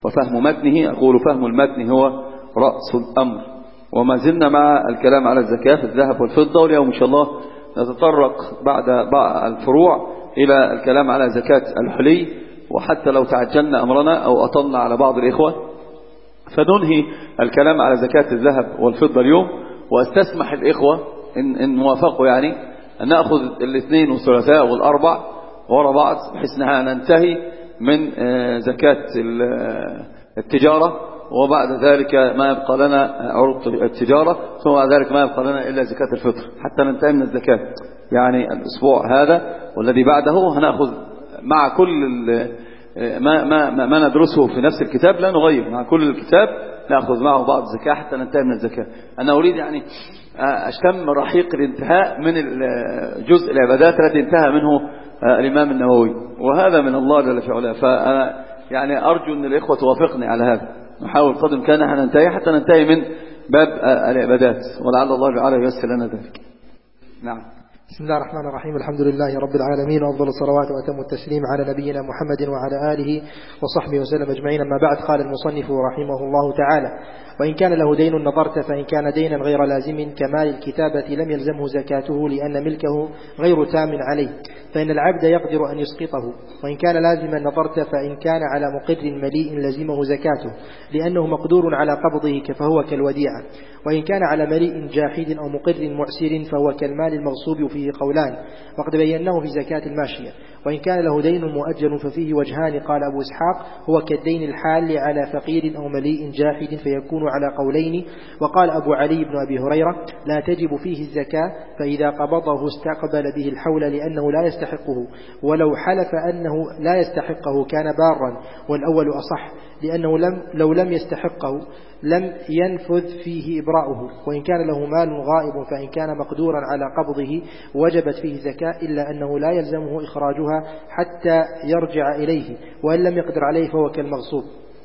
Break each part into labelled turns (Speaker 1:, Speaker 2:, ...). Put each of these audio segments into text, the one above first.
Speaker 1: وفهم متنه، أقول فهم المتن هو رأس الأمر. وما زلنا مع الكلام على الزكاة في الذهب والفضة، واليوم إن شاء الله نتطرق بعد الفروع إلى الكلام على زكاة الحلي. وحتى لو تعجلنا أمرنا أو أطلنا على بعض الإخوة فننهي الكلام على زكاة الذهب والفضة اليوم، واستسمح الإخوة إن موافقوا يعني أن نأخذ الاثنين والثلاثاء والأربع وراء بعض، بحيث أنها ننتهي من زكاة التجارة، وبعد ذلك ما يبقى لنا عروض التجارة، ثم بعد ذلك ما يبقى لنا إلا زكاة الفطر حتى ننتهي من الزكاة. يعني الأسبوع هذا والذي بعده هنأخذ مع كل ما ندرسه في نفس الكتاب، لا نغير مع كل الكتاب، نأخذ معه بعض الزكاة حتى ننتهي من الزكاة. أنا أريد يعني أشتم رحيق الانتهاء من جزء العبادات التي انتهى منه الإمام النووي، وهذا من الله جل في علاه. فأنا يعني أرجو أن الإخوة توافقني على هذا، نحاول قدر كان ننتهي حتى ننتهي من باب العبادات، ولعل الله تعالى ييسر لنا ذلك. نعم.
Speaker 2: بسم الله الرحمن الرحيم. الحمد لله رب العالمين، وأفضل الصلوات وأتم التسليم على نبينا محمد وعلى آله وصحبه وسلم أجمعين. أما بعد، قال المصنف رحمه الله تعالى: وإن كان له دين نظرت، فإن كان دينا غير لازم كمال الكتابة لم يلزمه زكاته، لأن ملكه غير تام عليه، فإن العبد يقدر أن يسقطه. وإن كان لازما نظرت، فإن كان على مقر مليء لزمه زكاته، لأنه مقدور على قبضه فهو كالوديعة. وإن كان على مليء جاحد أو مقر معسر فهو كالمال المغصوب، فيه قولان وقد بيناه في زكاة الماشية. وإن كان له دين مؤجل ففيه وجهان، قال أبو إسحاق: هو كالدين الحال على فقير أو مليء جاحد، فيكون على قولين. وقال أبو علي بن أبي هريرة: لا تجب فيه الزكاة، فإذا قبضه استقبل به الحول لأنه لا يستحقه، ولو حلف أنه لا يستحقه كان بارا، والأول أصح، لأنه لو لم يستحقه لم ينفذ فيه إبراؤه. وإن كان له مال غائب، فإن كان مقدورا على قبضه وجبت فيه زكاة، إلا أنه لا يلزمه إخراجها حتى يرجع إليه، وإن لم يقدر عليه فهو كالمغصوب.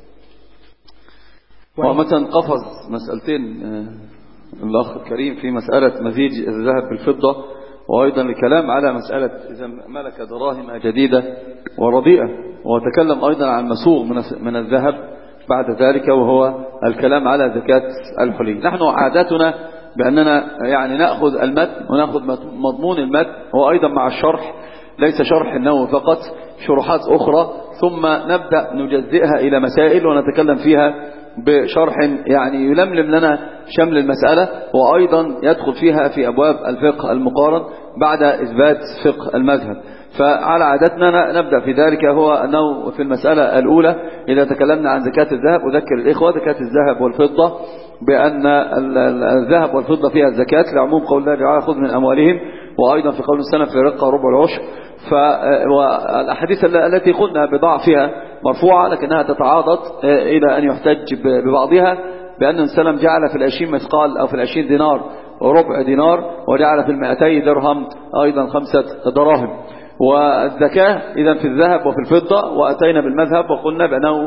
Speaker 1: ومثلا قفز مسألتين الأخ الكريم في مسألة مزيج الذهب بالفضة، وأيضا الكلام على مسألة إذا ملك دراهم جديدة ورديئة، وتكلم أيضا عن مسوغ من الذهب بعد ذلك، وهو الكلام على زكاة الحلي. نحن عادتنا بأننا يعني نأخذ المتن ونأخذ مضمون المتن، وأيضا مع الشرح، ليس شرح النووي فقط، شروحات أخرى، ثم نبدأ نجزئها إلى مسائل ونتكلم فيها بشرح يعني يلملم لنا شمل المسألة، وأيضا يدخل فيها في أبواب الفقه المقارن بعد إثبات فقه المذهب. فعلى عادتنا نبدأ في ذلك، هو أنه في المسألة الأولى إذا تكلمنا عن زكاة الذهب، أذكر الإخوة زكاة الذهب والفضة بأن الذهب والفضة فيها الزكاة لعموم قول الله تعالى: خذ من أموالهم، وأيضا في قول السنة في رقة ربع العشر. والأحاديث التي قلنا بضعفها مرفوعة، لكنها تتعاضد إلى أن يحتج ببعضها، بأن السلام جعل في 20 مثقال أو في 20 دينار وربع دينار، وجعل في 200 درهم أيضا 5 دراهم. والزكاة إذا في الذهب وفي الفضة، وأتينا بالمذهب وقلنا بأنه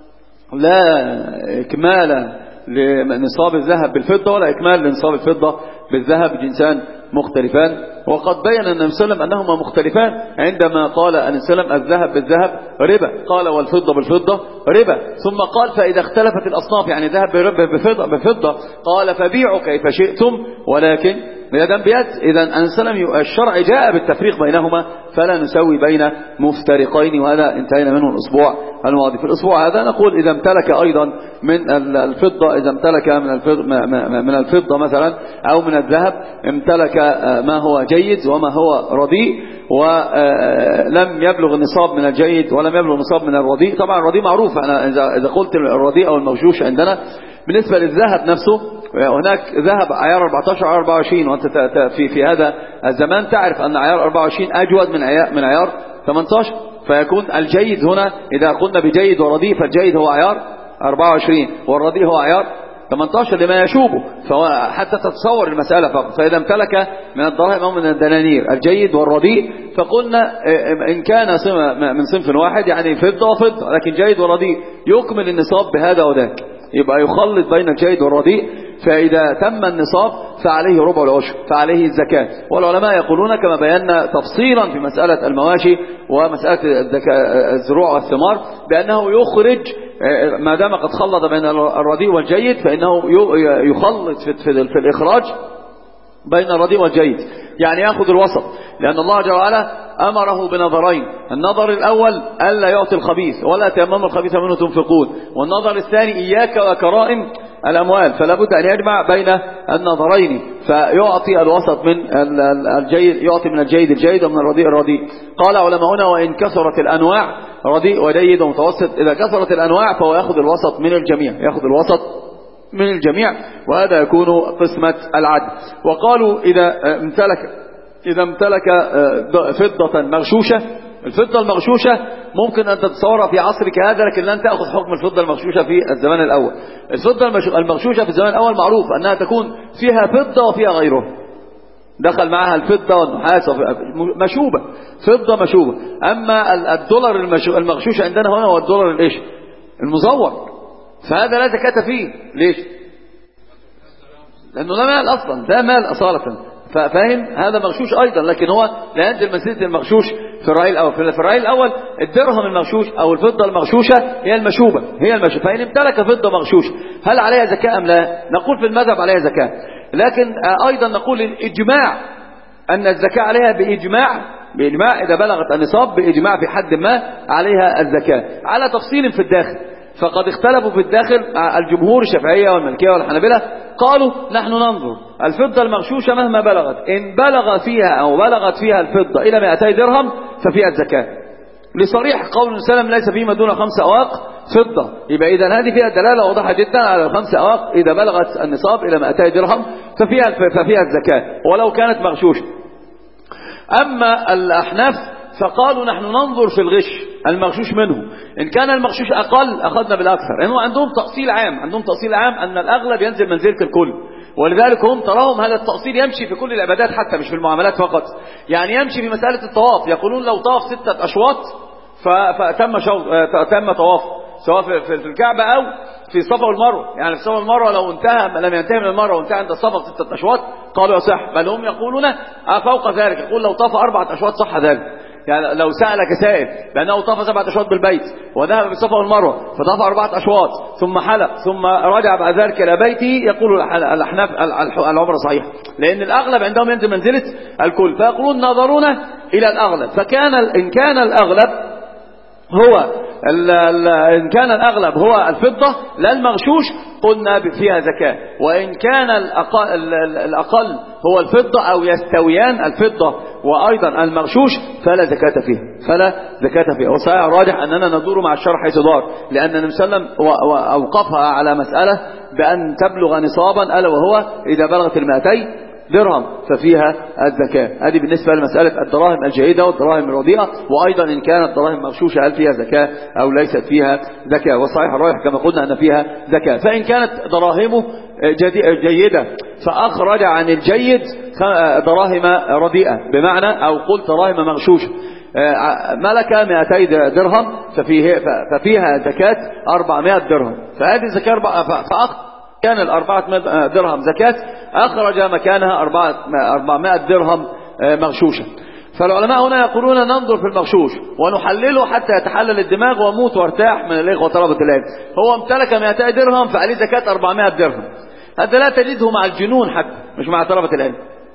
Speaker 1: لا إكمال لنصاب الذهب بالفضة ولا إكمال لنصاب الفضة بالذهب، جنسان مختلفان. وقد بين النبي صلى الله عليه وسلم أنهما مختلفان عندما قال النبي صلى الله عليه وسلم: الذهب بالذهب ربا، قال: والفضة بالفضة ربا. ثم قال: فإذا اختلفت الأصناف، يعني ذهب بفضة، قال: فبيعوا كيف شئتم ولكن بيدا بيد. إذا النبي صلى الله عليه وسلم الشرع جاء بالتفريق بينهما، فلا نسوي بين مفترقين، وهذا انتهينا منه الأسبوع الماضي. في الأسبوع هذا نقول إذا امتلك أيضا من الفضة، إذا امتلك من الفضة مثلا أو من الذهب، امتلك ما هو جيد وما هو رديء، ولم يبلغ النصاب من الجيد ولم يبلغ النصاب من الرديء. طبعا الرديء معروف، أنا إذا قلت الرديء أو المغشوش عندنا بالنسبة للذهب نفسه، هناك ذهب عيار 14 عيار 24، وأنت في هذا الزمان تعرف أن عيار 24 أجود من عيار 18، فيكون الجيد هنا إذا قلنا بجيد ورديء، فالجيد هو عيار 24 والرديء هو عيار 18 لما يشوبه، حتى تتصور المسألة فقط. فإذا امتلك من الدراهم أو من الدنانير الجيد والرديء، فقلنا إن كان من صنف واحد يعني فضة وفضة، لكن جيد ورديء يكمل النصاب بهذا وذاك، يبقى يخلط بين الجيد والرديء. فإذا تم النصاب فعليه ربع العشر، فعليه الزكاة. والعلماء يقولون كما بينا تفصيلا في مسألة المواشي ومسألة الزروع والثمار، بأنه يخرج ما دام قد خلط بين الرديء والجيد فإنه يخلط في الإخراج بين الرديء والجيد، يعني يأخذ الوسط، لأن الله جل وعلا أمره بنظرين: النظر الأول ألا يعطي الخبيث ولا تيمموا الخبيث منه تنفقون، والنظر الثاني إياك وكرائم الأموال، فلا بد أن يجمع بين النظرين فيعطي الوسط من الجيد، يعطي من الجيد الجيد ومن الرديء الرديء. قال علماؤنا: وإن كثرت الأنواع رديء وجيد ومتوسط، إذا كثرت الأنواع فهو يأخذ الوسط من الجميع، يأخذ الوسط من الجميع، وهذا يكون قسمة العدل. وقالوا إذا امتلك فضة مغشوشة، الفضة المغشوشة ممكن أن تتصورها في عصرك هذا، لكن لن تأخذ حكم الفضة المغشوشة في الزمان الأول. الفضة المغشوشة في الزمان الأول معروف أنها تكون فيها فضة وفيها غيره، دخل معها الفضة والنحاس مشوبة، فضة مشوبة. أما الدولار المغشوش عندنا هنا هو الدولار الإيش؟ المزور، فهذا لا زكاة فيه. ليش؟ لأنه لا مال أصلا، لا مال أصالة، فاهم؟ هذا مغشوش أيضا، لكن هو لا ينزل منزلة المغشوش في الرأي الأول. في الرأي الأول الدرهم المغشوش أو الفضة المغشوشة هي المشوبة، فإن امتلك فضة مغشوشة هل عليها زكاة أم لا؟ نقول في المذهب عليها زكاة، لكن أيضا نقول الإجماع أن الزكاة عليها بإجماع إذا بلغت النصاب، بإجماع في حد ما عليها الزكاة، على تفصيل في الداخل. فقد اختلفوا في الداخل الجمهور الشافعية والمالكية والحنابلة، قالوا نحن ننظر الفضة المغشوشة مهما بلغت، إن بلغت فيها الفضة إلى 200 درهم ففيها الزكاة، لصريح قول السلام: ليس فيما دون 5 أواق فضة. يبقى إذا هذه فيها دلالة واضحة جدا على 5 أواق إذا بلغت النصاب إلى 200 درهم ففيها الزكاة ولو كانت مغشوشة. أما الأحناف فقالوا نحن ننظر في الغش المغشوش منه، إن كان المغشوش أقل أخذنا بالأكثر، لأنه عندهم تأصيل عام أن الأغلب ينزل منزلة الكل، ولذلك هم تراهم هذا التأصيل يمشي في كل العبادات حتى مش في المعاملات فقط. يعني يمشي في مسألة الطواف، يقولون لو طاف 6 أشواط فتم طواف، سواء في الكعبة أو في الصفا والمروة. يعني في الصفا والمروة لو لم ينتهي من المروة وانتهى عند الصفا 6 أشواط قالوا يصح، بل هم يقولون فوق ذلك، يقول لو طاف 4 أشواط صح ذلك. يعني لو سألك سائل بأنه طاف 7 أشواط بالبيت وذهب بالصفا والمروة فطاف 4 أشواط ثم حلق ثم رجع بعد ذلك إلى بيته، يقول الأحناف العمرة صحيح، لأن الأغلب عندهم ينزل منزلة الكل، فيقولون نظرون إلى الأغلب. إن كان الأغلب هو الفضة لا المغشوش قلنا فيها زكاة، وإن كان الأقل هو الفضة أو يستويان الفضة وأيضا المغشوش فلا زكاة فيها. وصحيح الراجح أننا ندور مع الشرع حيث دار، لأن النبي صلى الله عليه وسلم أوقفها على مسألة بأن تبلغ نصابا، ألا وهو إذا بلغت 200 درهم ففيها الزكاة. هذه بالنسبة لمسألة الدراهم الجيدة والدراهم الرديئة، وأيضا إن كانت دراهم مغشوشة هل فيها زكاة أو ليست فيها زكاة. والصحيح الراجح كما قلنا أن فيها زكاة. فإن كانت دراهمه جيدة فأخرج عن الجيد دراهم رديئة، بمعنى أو قلت دراهم مغشوشة، ملك 200 درهم ففيها زكاة 400 درهم، فهذه الزكاة كان 400 درهم زكاة، أخرج مكانها 400 درهم مغشوشة. فالعلماء هنا يقولون ننظر في المغشوش ونحلله حتى يتحلل الدماغ وموت وارتاح من الإخوة وطلبة العلم. هو امتلك 200 درهم فعليه زكاة 400 درهم، هذا لا تجده مع الجنون حتى، مش مع طلبة العلم.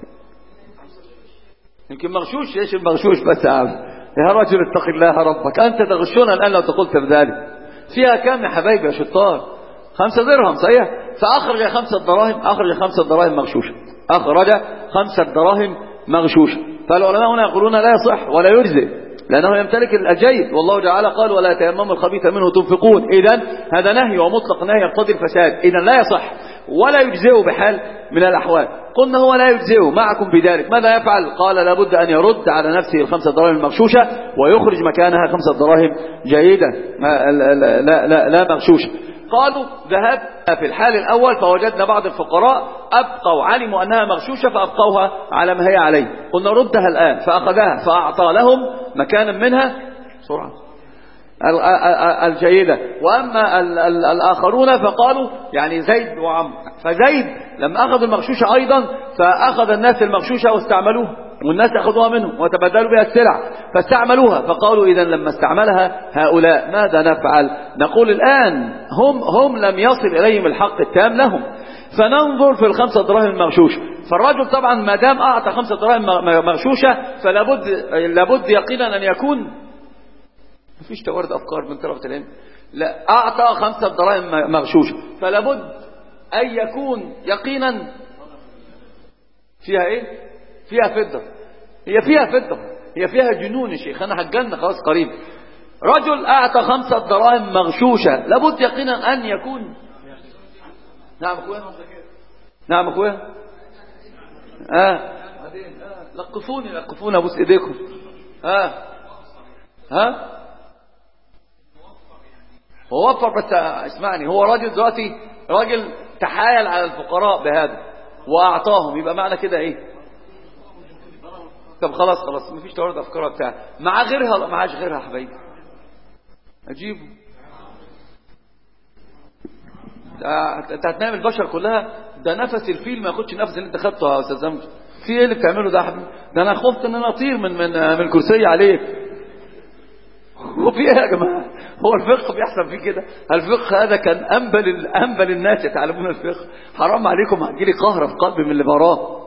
Speaker 1: يمكن مغشوش، ايش المغشوش بس يا رجل اتق الله ربك، أنت تغشون الآن لو تقولت بذلك. فيها كم يا حبايبي يا شطار؟ 5 درهم صحيح، فأخرج 5 دراهم، أخرج 5 دراهم مغشوشة، أخرج 5 دراهم مغشوشة. فالعلماء هنا يقولون لا يصح ولا يجزئ، لأنه يمتلك الجيد، والله تعالى قال ولا تيمموا الخبيث منه تنفقون. إذن هذا نهي، ومطلق نهي يقتضي الفساد، إذن لا يصح ولا يجزئ بحال من الأحوال. قلنا هو لا يجزئ معكم بذلك، ماذا يفعل؟ قال لابد أن يرد على نفسه 5 دراهم المغشوشة ويخرج مكانها 5 دراهم جيدة لا مغشوشة. قالوا ذهبنا في الحال الأول فوجدنا بعض الفقراء أبقوا، علموا أنها مغشوشة فأبقوها على ما هي عليه، قلنا ردها الآن، فأخذها فأعطى لهم مكانا منها بسرعة الجيدة. وأما الآخرون فقالوا يعني زيد وعمر، فزيد لما أخذ المغشوشة أيضا فأخذ الناس المغشوشة واستعملوه، والناس أخذوها منهم وتبادلوا بها السلع فاستعملوها. فقالوا إذا لما استعملها هؤلاء ماذا نفعل؟ نقول الآن هم لم يصل إليهم الحق التام لهم، فننظر في ال5 دراهم المغشوشة. فالرجل طبعا ما دام أعطى 5 دراهم مغشوشة فلابد يقينا أن يكون مفيش توارد أفكار من طرف العلم، لا أعطى 5 دراهم مغشوشة فلابد أن يكون يقينا فيها إيه؟ فيها فضة. هي فيها فضة، هي فيها جنون يا شيخ، أنا هتجن خلاص قريب. رجل أعطى 5 دراهم مغشوشة لابد يقينا أن يكون. نعم أخويا، نعم أخويا، لقفوني أبوس إيديكم. هو وفر، بس اسمعني، هو راجل دلوقتي راجل تحايل على الفقراء بهذا وأعطاهم، يبقى معنى كده إيه؟ طب خلاص مفيش تورد أفكار بتاع مع غيرها، لا معاش غيرها يا حبايبي أجيبه. انت هتنام البشر كلها، ده نفس الفيل ما ياخدش نفس اللي انت خدته يا استاذ زمجي. في ايه اللي بتعمله ده يا حبيبي؟ ده انا خفت ان انا اطير من كرسي عليك. وفي ايه يا جماعه؟ هو الفقه بيحصل فيه كده؟ الفقه هذا كان انبل الناس يتعلمون الفقه. حرام عليكم، هتجيلي قهر في قلبي من اللي وراه.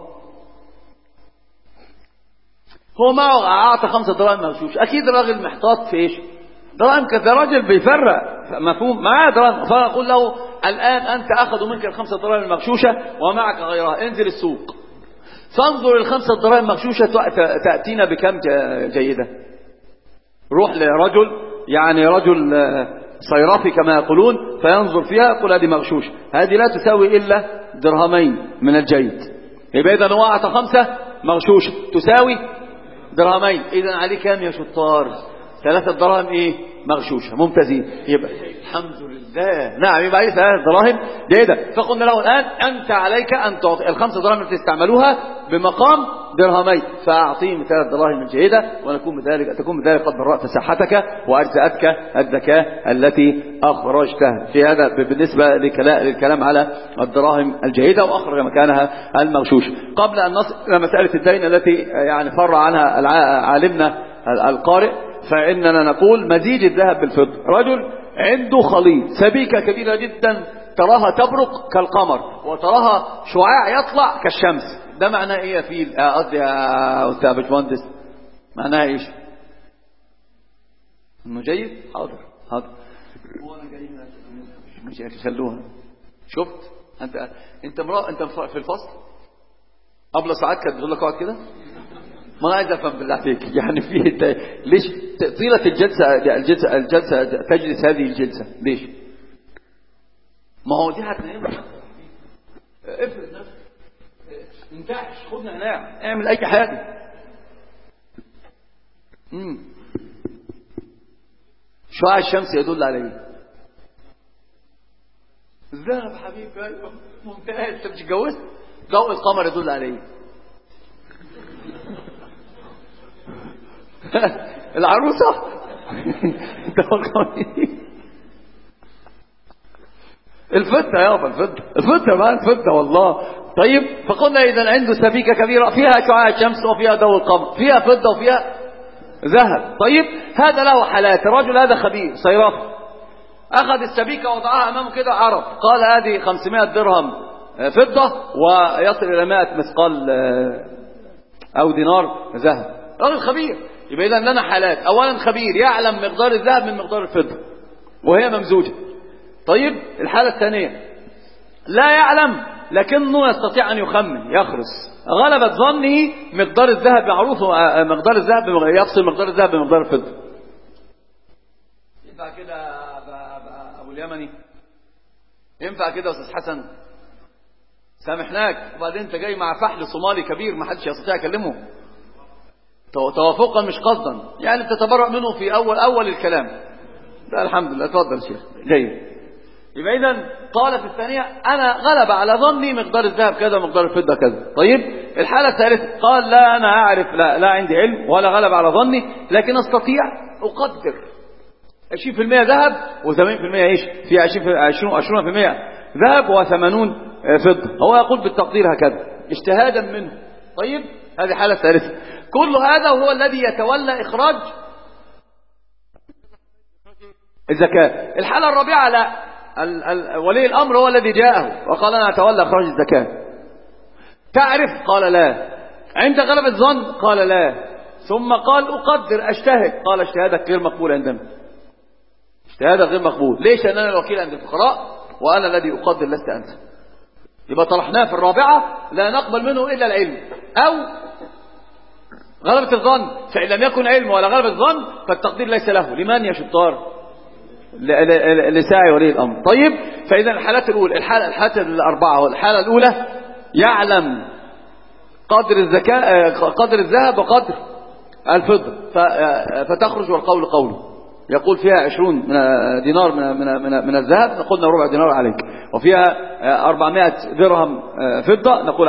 Speaker 1: هو ما اعطى 5 دراهم مغشوش، اكيد الراجل محتاط في ايش؟ دراهم كذا، راجل بيفرق، مفهوم معاه دراهم. فاقول له الان انت اخذوا منك ال5 دراهم المغشوشه ومعك غيرها، انزل السوق فانظر ال5 دراهم المغشوشه تاتينا بكم جيده. روح لرجل، يعني رجل صيرافي كما يقولون، فينظر فيها يقول هذه مغشوشه، هذه لا تساوي الا 2 درهم من الجيد. يبقى اذا هو اعطى 5 مغشوشه تساوي 2 درهم، اذا عليه كام يا شطار؟ 3 دراهم ايه؟ مغشوشه. ممتازين، يبقى الحمد لله. نعم، يبقى عليه 3 دراهم جيده. فقلنا له الان انت عليك ان تعطي ال5 دراهم التي تستعملوها بمقام 2 درهم، فاعطيهم 3 دراهم جيده، تكون بذلك قد برأت ساحتك واجزأتك الزكاه التي اخرجتها. في هذا بالنسبه للكلام على الدراهم الجيده واخرج مكانها المغشوش. قبل ان نصل الى مساله الدين التي يعني فرع عنها عالمنا القارئ، فإننا نقول مزيج الذهب بالفضة. رجل عنده خليط سبيكة كبيرة جدا تراها تبرق كالقمر وتراها شعاع يطلع كالشمس، ده معناه ايه يا فيل؟ قصدي يا أستاذ باشمهندس، معناه ايش؟ انه جيد؟ حاضر هو انا جاي مش خلوها. شفت انت في الفصل قبل ساعات كانت بتقول لك اقعد كده. ما انا عايز افهم بالله عليك، يعني في ليش طيله الجلسه تجلس هذه الجلسه ليش؟ ما هو دي هتنام. افرض نفسك، انتعش، خدنا ننام، اعمل اي حاجه. شعاع الشمس يدل على ايه؟ الذهب حبيبي. ممتاز، انت مش اتجوزت؟ ضوء القمر يدل على ايه؟ العروسة. الفضة يابا، الفضة بقى، الفضة والله. طيب، فقلنا إذا عنده سبيكة كبيرة فيها شعاع الشمس وفيها ضوء القمر، فيها فضة وفيها ذهب. طيب، هذا له حالات. الرجل هذا خبير صيرافي، أخذ السبيكة وضعها أمامه كده، عرف، قال هذه 500 درهم فضة ويصل إلى 100 مثقال أو دينار ذهب. رجل خبير. يبقى إذن لنا حالات. أولا خبير يعلم مقدار الذهب من مقدار الفضة وهي ممزوجة. طيب، الحالة الثانية لا يعلم لكنه يستطيع أن يخمن، يخرص. غلبت ظنه مقدار الذهب، معروف مقدار الذهب، يفصل مقدار الذهب بمقدار الفضة. ينفع كده أبو اليمني؟ ينفع كده أستاذ حسن؟ سامحناك. وبعدين أنت جاي مع فحل صومالي كبير ما حدش يستطيع يكلمه، توافقا مش قصدا، يعني تتبرأ منه في أول الكلام ده. الحمد لله. اتفضل شيخ. جيد. يبقى إذن قال في الثانية أنا غلب على ظني مقدار الذهب كذا ومقدار الفضة كذا. طيب، الحالة الثالثة قال لا أنا أعرف، لا عندي علم ولا غلب على ظني، لكن أستطيع أقدر 20% ذهب و80% إيش؟ في 20% ذهب و80 فضة. هو يقول بالتقدير هكذا اجتهادا منه. طيب، هذه حالة ثالثة. كل هذا هو الذي يتولى إخراج الزكاة. الحالة الرابعة لا، ولي الأمر هو الذي جاءه وقال أنا أتولى إخراج الزكاة. تعرف؟ قال لا. عند غلبة الظن؟ قال لا. ثم قال أقدر أجتهد، قال اجتهادك غير مقبول عندنا، اجتهادك غير مقبول. ليش؟ لأن أنا الوكيل عند الفقراء وأنا الذي أقدر لست أنت. يبقى طرحناه في الرابعة لا نقبل منه إلا العلم أو غلبة الظن، فإن لم يكن علم ولا غلبة الظن فالتقدير ليس له. لمن يا شطار؟ لساعي ولي الأمر. طيب، فإذا الحالات الأولى، الحالات الأربعة، والحالة الأولى يعلم قدر الزكاة، قدر الذهب وقدر الفضة، فتخرج والقول قوله، يقول فيها 20 دينار من الذهب، نقول ربع دينار عليك، وفيها 400 درهم فضة، نقول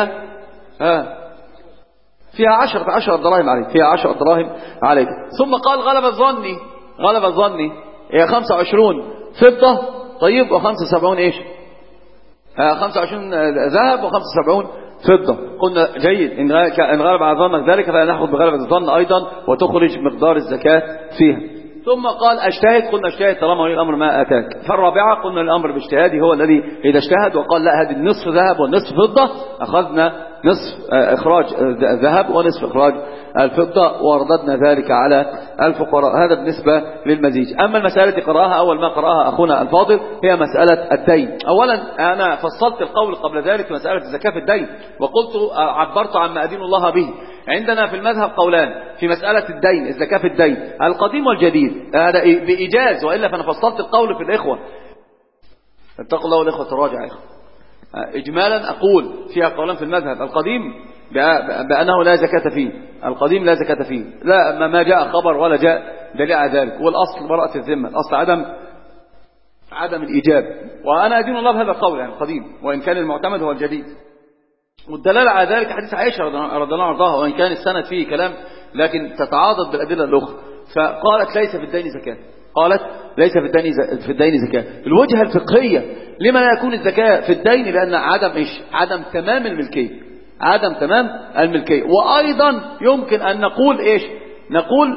Speaker 1: فيها 10 دراهم عليك، فيها 10 دراهم عليك. ثم قال غلب ظني هي 25 فضة، طيب، و75 ايش؟ 25 ذهب و75 فضة. قلنا جيد، إن غلب على ظنك ذلك فنأخذ بغلبة الظن أيضا وتخرج مقدار الزكاة فيها. ثم قال أجتهد، قلنا اجتهد طالما ولي الأمر ما أتاك. فالرابعة قلنا الأمر باجتهادي هو الذي إذا اجتهد وقال لا هذه النصف ذهب والنصف فضة، أخذنا نصف إخراج الذهب ونصف إخراج الفضة ورددنا ذلك على الفقراء. هذا بالنسبة للمزيج. أما المسألة قرأها أول ما قرأها أخونا الفاضل هي مسألة الدين. أولا أنا فصلت القول قبل ذلك في مسألة الزكاة في الدين، وقلت عبرت عما أدين الله به. عندنا في المذهب قولان في مسألة الدين، الزكاة في الدين، القديم والجديد، هذا بإيجاز، وإلا فأنا فصلت القول في الإخوة. اتقوا الله والإخوة تراجع يا إخوة. إجمالا أقول فيها قولان في المذهب: القديم بأنه لا زكاة فيه، القديم لا زكاة فيه، لا ما جاء خبر ولا جاء دليل على ذلك، والأصل براءة الذمة، الأصل عدم الإيجاب. وأنا أدين الله بهذا القول، يعني القديم، وإن كان المعتمد هو الجديد. والدلالة على ذلك حديث عائشة رضي الله عنها، وإن كان السند فيه كلام لكن تتعاضد بالأدلة الأخرى. فقالت ليس في الدين زكاة، قالت ليس في الدين زكاة. الوجهة الفقهية لما لا يكون الزكاة في الدين، لأن عدم تمام الملكية، عدم تمام الملكية. وأيضا يمكن أن نقول إيش؟ نقول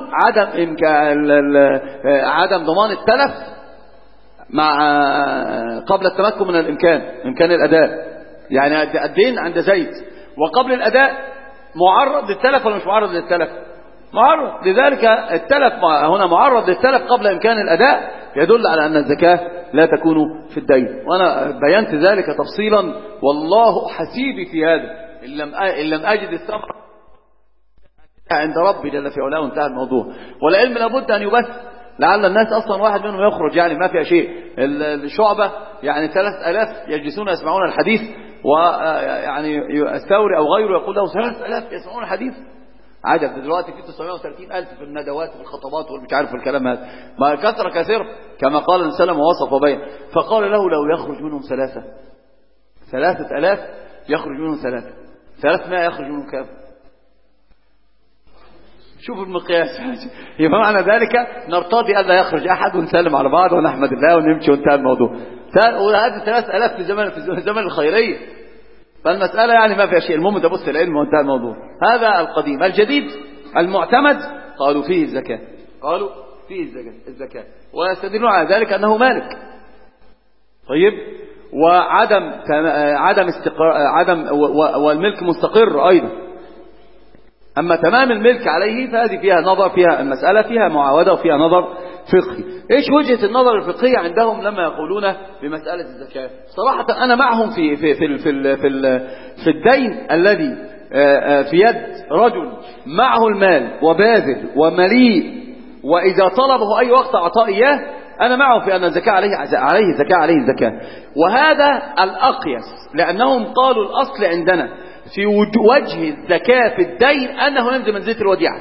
Speaker 1: عدم ضمان التلف مع قبل التمكن من إمكان الأداء. يعني الدين عند زيد وقبل الأداء معرض للتلف ولا مش معرض للتلف؟ معرض. لذلك التلف هنا معرض للتلف قبل إمكان الأداء، يدل على أن الزكاة لا تكون في الدين. وأنا بينت ذلك تفصيلا، والله حسيبي في هذا، إن لم أجد الثمر عند ربي جل في علاه انتهى الموضوع. والعلم لابد أن يبث، لعل الناس أصلا واحد منهم يخرج يعني ما فيها شيء. الشعبة يعني 3000 يجلسون يسمعون الحديث، ويعني الثوري أو غيره يقول له 3000 يسمعون الحديث. عجب، دلوقتي في 930,000 في الندوات والخطبات والمش عارف الكلام هذا، ما كثر كثير كما قال السلام ووصف وبين. فقال له لو يخرج منهم 3000 يخرج منهم 300 يخرج منهم كام؟ شوف المقياس. يبقى معنى ذلك نرتضي ألا يخرج أحد ونسلم على بعض ونحمد الله ونمشي وانتهى الموضوع. وهذه 3000 في زمن الخيرية. فالمسألة يعني ما فيها شيء، المهم تبص العلم وانتهى الموضوع. هذا القديم. الجديد المعتمد قالوا فيه الزكاة، قالوا فيه الزكاة، ويستدلون على ذلك أنه مالك. طيب، عدم استقرار، والملك مستقر أيضا. أما تمام الملك عليه فهذه فيها نظر، فيها المسألة فيها معاودة وفيها نظر فقهي. إيش وجهة النظر الفقهية عندهم لما يقولون بمسألة الزكاة؟ صراحة أنا معهم في الدين الذي في يد رجل معه المال وباذل ومليء، وإذا طلبه أي وقت أعطاه إياه، أنا معه في أن الزكاة عليه زكاة. وهذا الأقيس، لأنهم قالوا الأصل عندنا في وجه الزكاة في الدين أنه ينزل من زيت الوديعة.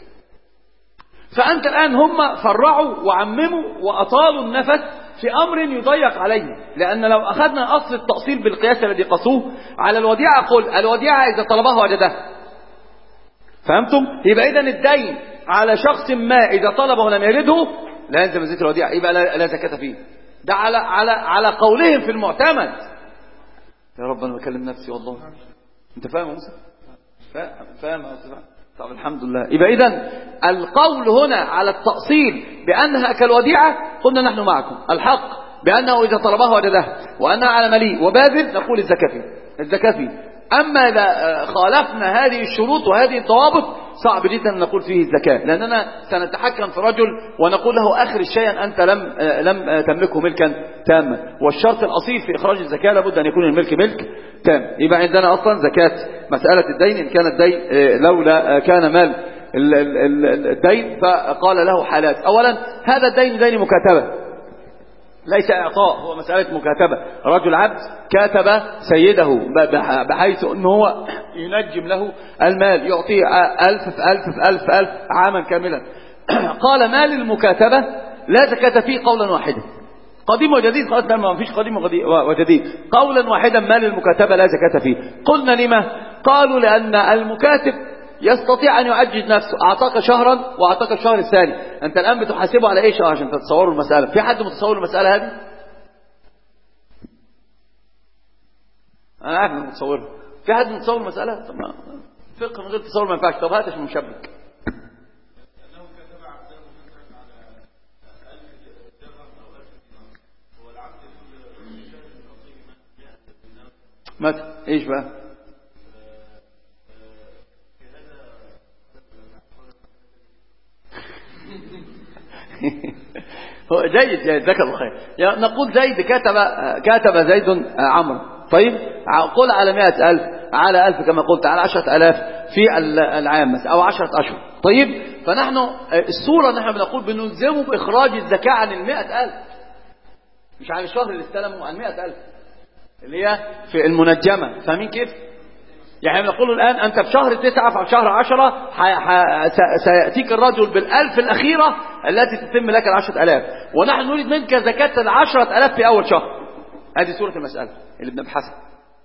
Speaker 1: فأنت الآن هم فرعوا وعمموا وأطالوا النفس في أمر يضيق عليه، لأن لو أخذنا أصل التأصيل بالقياس الذي قصوه على الوديعة، قل الوديعة إذا طلبها وجده. فهمتم؟ يبقى إذن الدين على شخص ما إذا طلبه لم يجده لا ينزل من زيت الوديعة، يبقى لا زكاة فيه. ده على قولهم في المعتمد. يا رب أنا بكلم نفسي والله. أنت فاهم يا موسى؟ فاهم. طب الحمد لله. يبقى إذن القول هنا على التأصيل بأنها كالوديعة قلنا نحن معكم. الحق بأنه إذا طلبها وجدها وأنها على مليء وباذل نقول الزكاة فيه. أما إذا خالفنا هذه الشروط وهذه الضوابط صعب جدا أن نقول فيه الزكاة، لأننا سنتحكم في رجل ونقول له أخرج شيئا أنت لم تملكه ملكا تاما، والشرط الأصيل في إخراج الزكاة لابد أن يكون الملك ملك تام. يبقى عندنا أصلا زكاة مسألة الدين، إن كان الدين لولا كان مال الدين فقال له حالات. أولا هذا الدين دين مكاتبة ليس إعطاء، هو مسألة مكاتبة. رجل عبد كاتب سيده بحيث أنه هو ينجم له المال، يعطيه 1000 في 1000 في 1000 في 1000 عاما كاملا. قال مال المكاتبة لا زكاة فيه قولا واحدا، قديم وجديد. خلاص ما فيش قديم وجديد، قولا واحدا مال المكاتبة لا زكاة فيه. قلنا لما؟ قالوا لأن المكاتب يستطيع أن يعجز نفسه، أعطاك شهرا وأعطاك الشهر الثاني، أنت الآن بتحاسبه على إيش عشان تتصوروا المسألة؟ في حد متصور المسألة هذه؟ أنا عارف أنه متصورها. في حد متصور المسألة؟ طب فقه من غير تصور ما ينفعش. طب هاتش مشبك. متى؟ إيش بقى؟ هو جيد ذكر الخير. يعني نقول زيد كاتب زيد عمرو، طيب قل على 100,000 على 1000 كما قلت على 10,000 في العام مثلا أو 10 أشهر. طيب فنحن الصورة نحن بنقول بنلزمه بإخراج الزكاة عن 100,000 مش عن الشهر اللي استلمه، عن 100,000 اللي هي في المنجمة. فاهمين كيف؟ يعني نقول الآن أنت في شهر 9 أو شهر 10 سيأتيك الرجل بال1000 الأخيرة التي تتم لك 10,000، ونحن نريد منك زكاة 10,000 في أول شهر. هذه صورة المسألة اللي بنبحثها.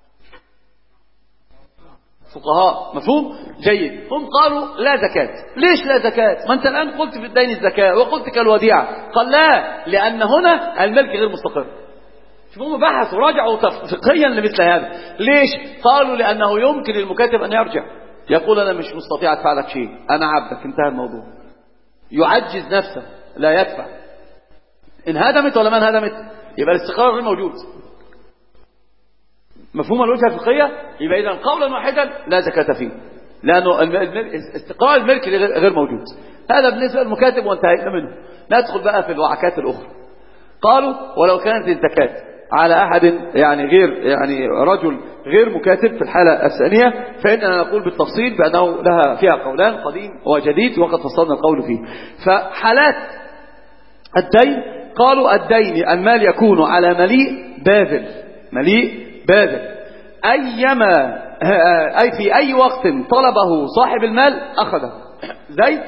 Speaker 1: فقهاء مفهوم؟ جيد. هم قالوا لا زكاة. ليش لا زكاة؟ ما أنت الآن قلت في الدين الزكاة وقلت كالوديعة. قال لا، لأن هنا الملك غير مستقر. هم بحثوا ورجعوا فقهيا لمثل هذا. ليش؟ قالوا لأنه يمكن للمكاتب أن يرجع يقول أنا مش مستطيع أدفع لك شيء، أنا عبدك، انتهى الموضوع. يعجز نفسه لا يدفع. إن هدمت ولا من هدمت يبقى الاستقرار غير موجود. مفهوم الوجهة الفقهية؟ يبقى إذا قولا واحدا لا زكاة فيه، لأنه استقرار الملك غير موجود. هذا بالنسبة للمكاتب وانتهينا منه. ندخل بقى في الوعكات الأخرى. قالوا ولو كانت الزكاة على أحد يعني رجل غير مكاتب في الحالة الثانية فإننا نقول بالتفصيل بأنه لها فيها قولان قديم وجديد وقد فصلنا القول فيه. فحالات الدين قالوا الدين المال يكون على مليء باذل أي في أي وقت طلبه صاحب المال أخذه. زيد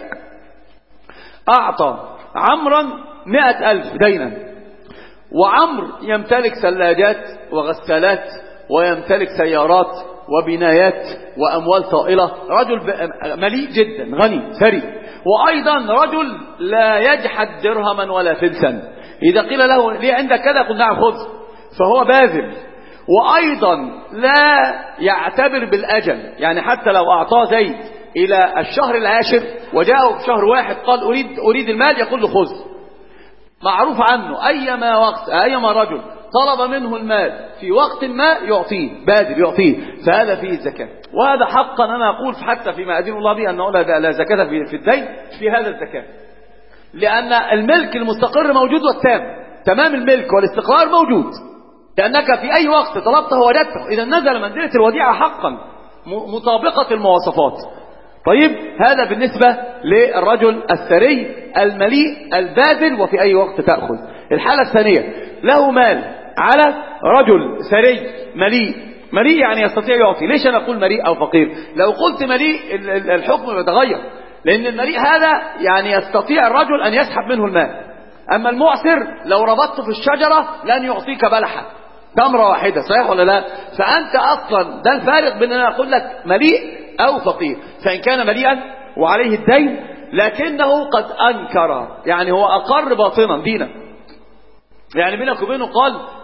Speaker 1: أعطى عمرا 100,000 دينا، وعمر يمتلك ثلاجات وغسالات ويمتلك سيارات وبنايات وأموال طائلة، رجل مليء جدا غني ثري، وأيضا رجل لا يجحد درهما ولا فلسا. إذا قيل له ليه عندك كذا قل نعم خذ، فهو باذل. وأيضا لا يعتبر بالأجل، يعني حتى لو أعطاه زيد إلى الشهر العاشر وجاءه في شهر واحد قال أريد المال يقول له خذ. معروف عنه أيما رجل طلب منه المال في وقت ما يعطيه، باذل يعطيه، فهذا فيه الزكاة. وهذا حقا أنا أقول حتى فيما أدين الله به أنه لا زكاة في الدين في هذا الزكاة، لأن الملك المستقر موجود والتام، تمام الملك والاستقرار موجود، لأنك في أي وقت طلبته وجدته. إذا نزل منزلة الوديعة حقا مطابقة المواصفات. طيب هذا بالنسبة للرجل الثري المليء الباذل وفي أي وقت تأخذ. الحالة الثانية له مال على رجل ثري مليء يعني يستطيع يعطي. ليش أنا أقول مليء أو فقير؟ لو قلت مليء الحكم يتغير، لأن المليء هذا يعني يستطيع الرجل أن يسحب منه المال. أما المعسر لو ربطته في الشجرة لن يعطيك بلحة تمرة واحدة، صحيح ولا لا؟ فأنت أصلا ده الفارق بين أن أقول لك مليء أو فقير. فإن كان مليئا وعليه الدين لكنه قد أنكر، يعني هو أقر باطنا دينا، يعني بينك وبينه قال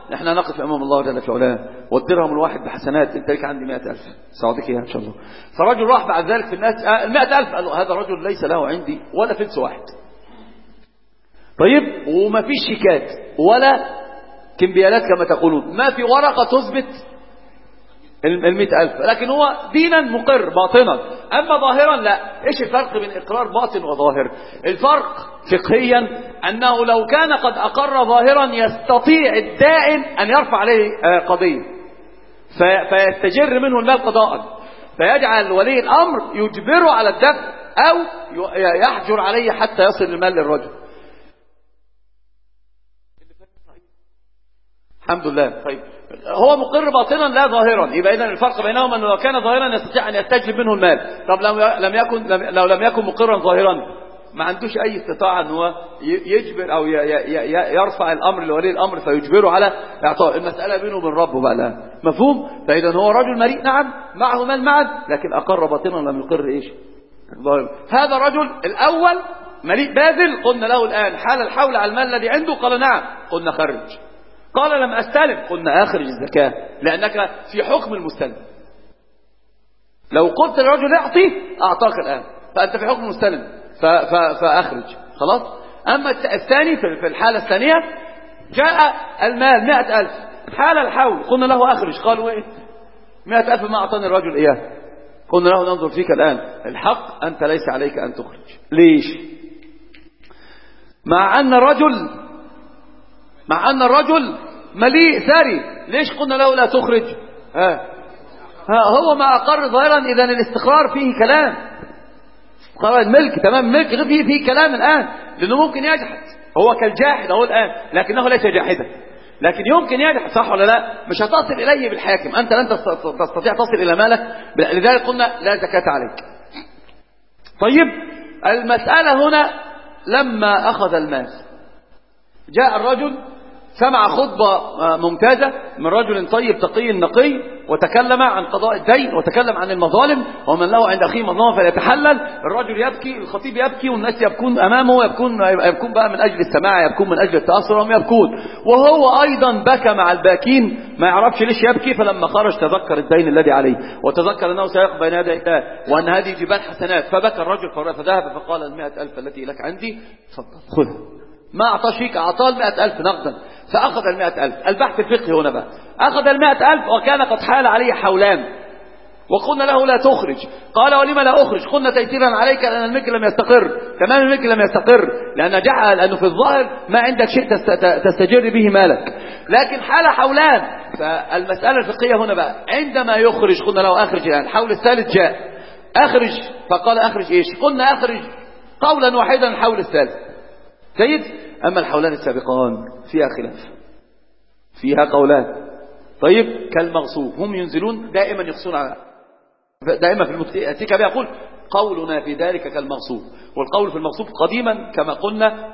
Speaker 1: احنا نقف امام الله جل في علاه، والدرهم الواحد بحسنات، انت لك عندي 100,000 ساعدك اياها ان شاء الله. فرجل راح بعد ذلك في الناس 100,000، قال له هذا الرجل ليس له عندي ولا فلس واحد. طيب، وما فيش شيكات ولا كمبيالات كما تقولون، ما في ورقة تثبت 100,000، لكن هو دينا مقر باطنا. أما ظاهرا لا. إيش الفرق بين إقرار باطن وظاهر؟ الفرق فقهيا أنه لو كان قد أقر ظاهرا يستطيع الدائن أن يرفع عليه قضية فيستجر منه المال قضاء، فيجعل ولي الأمر يجبره على الدفع أو يحجر عليه حتى يصل المال للرجل. الحمد لله. طيب، هو مقر باطنا لا ظاهرا، يبقى إذن الفرق بينهما أنه لو كان ظاهرا يستطيع أن يستجلب منه المال. طب لو لم يكن مقرا ظاهرا ما عندوش أي استطاعة أن هو يجبر أو يرفع الأمر لولي الأمر فيجبره على إعطاء. المسألة بينه وبين ربه بقى لها مفهوم. فإذا هو رجل مريء نعم، معه مال معا، لكن أقر باطنا لم يقر إيش ظاهرا. هذا الرجل الأول مريء باذل، قلنا له الآن حال الحول على المال الذي عنده، قال نعم، قلنا خرج. قال لم أستلم، قلنا أخرج الزكاة، لأنك في حكم المستلم. لو قلت للرجل اعطي أعطاك الآن، فأنت في حكم المستلم فأخرج خلاص. أما الثاني في الحالة الثانية جاء المال 100,000 حال الحول، قلنا له أخرج، قالوا إيه 100,000 ما أعطاني الرجل إياه، قلنا له ننظر فيك الآن، الحق أنت ليس عليك أن تخرج. ليش؟ مع أن الرجل مليء ثري، ليش قلنا له لا تخرج؟ هو ما أقر ظاهرا. إذن الاستقرار فيه كلام، قرار الملك تمام، الملك فيه كلام الآن، لأنه ممكن يجحد، هو كالجاحد أهو الآن، لكنه ليس جاحدا، لكن يمكن يجحد، صح ولا لا؟ مش هتصل إليه بالحاكم، أنت لن تستطيع تصل إلى مالك، لذلك قلنا لا زكاة عليك. طيب، المسألة هنا لما أخذ المال، جاء الرجل سمع خطبة ممتازة من رجل طيب تقي نقي، وتكلم عن قضاء الدين، وتكلم عن المظالم، ومن له عند أخيه مظلمة فليتحلل. الرجل يبكي، الخطيب يبكي، والناس يبكون أمامه، يبكون بقى من أجل السماع، يبكون من أجل التأثر، وهم يبكون، وهو أيضا بكى مع الباكين، ما يعرفش ليش يبكي. فلما خرج تذكر الدين الذي عليه، وتذكر أنه سيقف بين يدي الله، وأن هذه جبال حسنات، فبكى الرجل فذهب فقال 100,000 التي لك عندي تفضل خذها. ما أعطاش فيك، أعطاه 100,000 نقدا، فأخذ 100,000. البحث الفقهي هنا بقى، أخذ 100,000 وكان قد حال عليه حولان، وقلنا له لا تخرج، قال ولما لا أخرج؟ قلنا تيسيرا عليك، لأن الملك لم يستقر، تمام الملك لم يستقر، لأنه في الظاهر ما عندك شيء تستجر به مالك، لكن حال حولان. فالمسألة الفقهية هنا بقى، عندما يخرج قلنا له أخرج الآن، الحول الثالث جاء أخرج، فقال أخرج إيش؟ قلنا أخرج قولا واحدا الحول الثالث جيد. أما الحولان السابقان فيها خلاف، فيها قولان. طيب، كالمغصوب هم ينزلون دائما يقصون على دائما في المفتي بها يقول قولنا في ذلك كالمغصوب، والقول في المغصوب قديما كما قلنا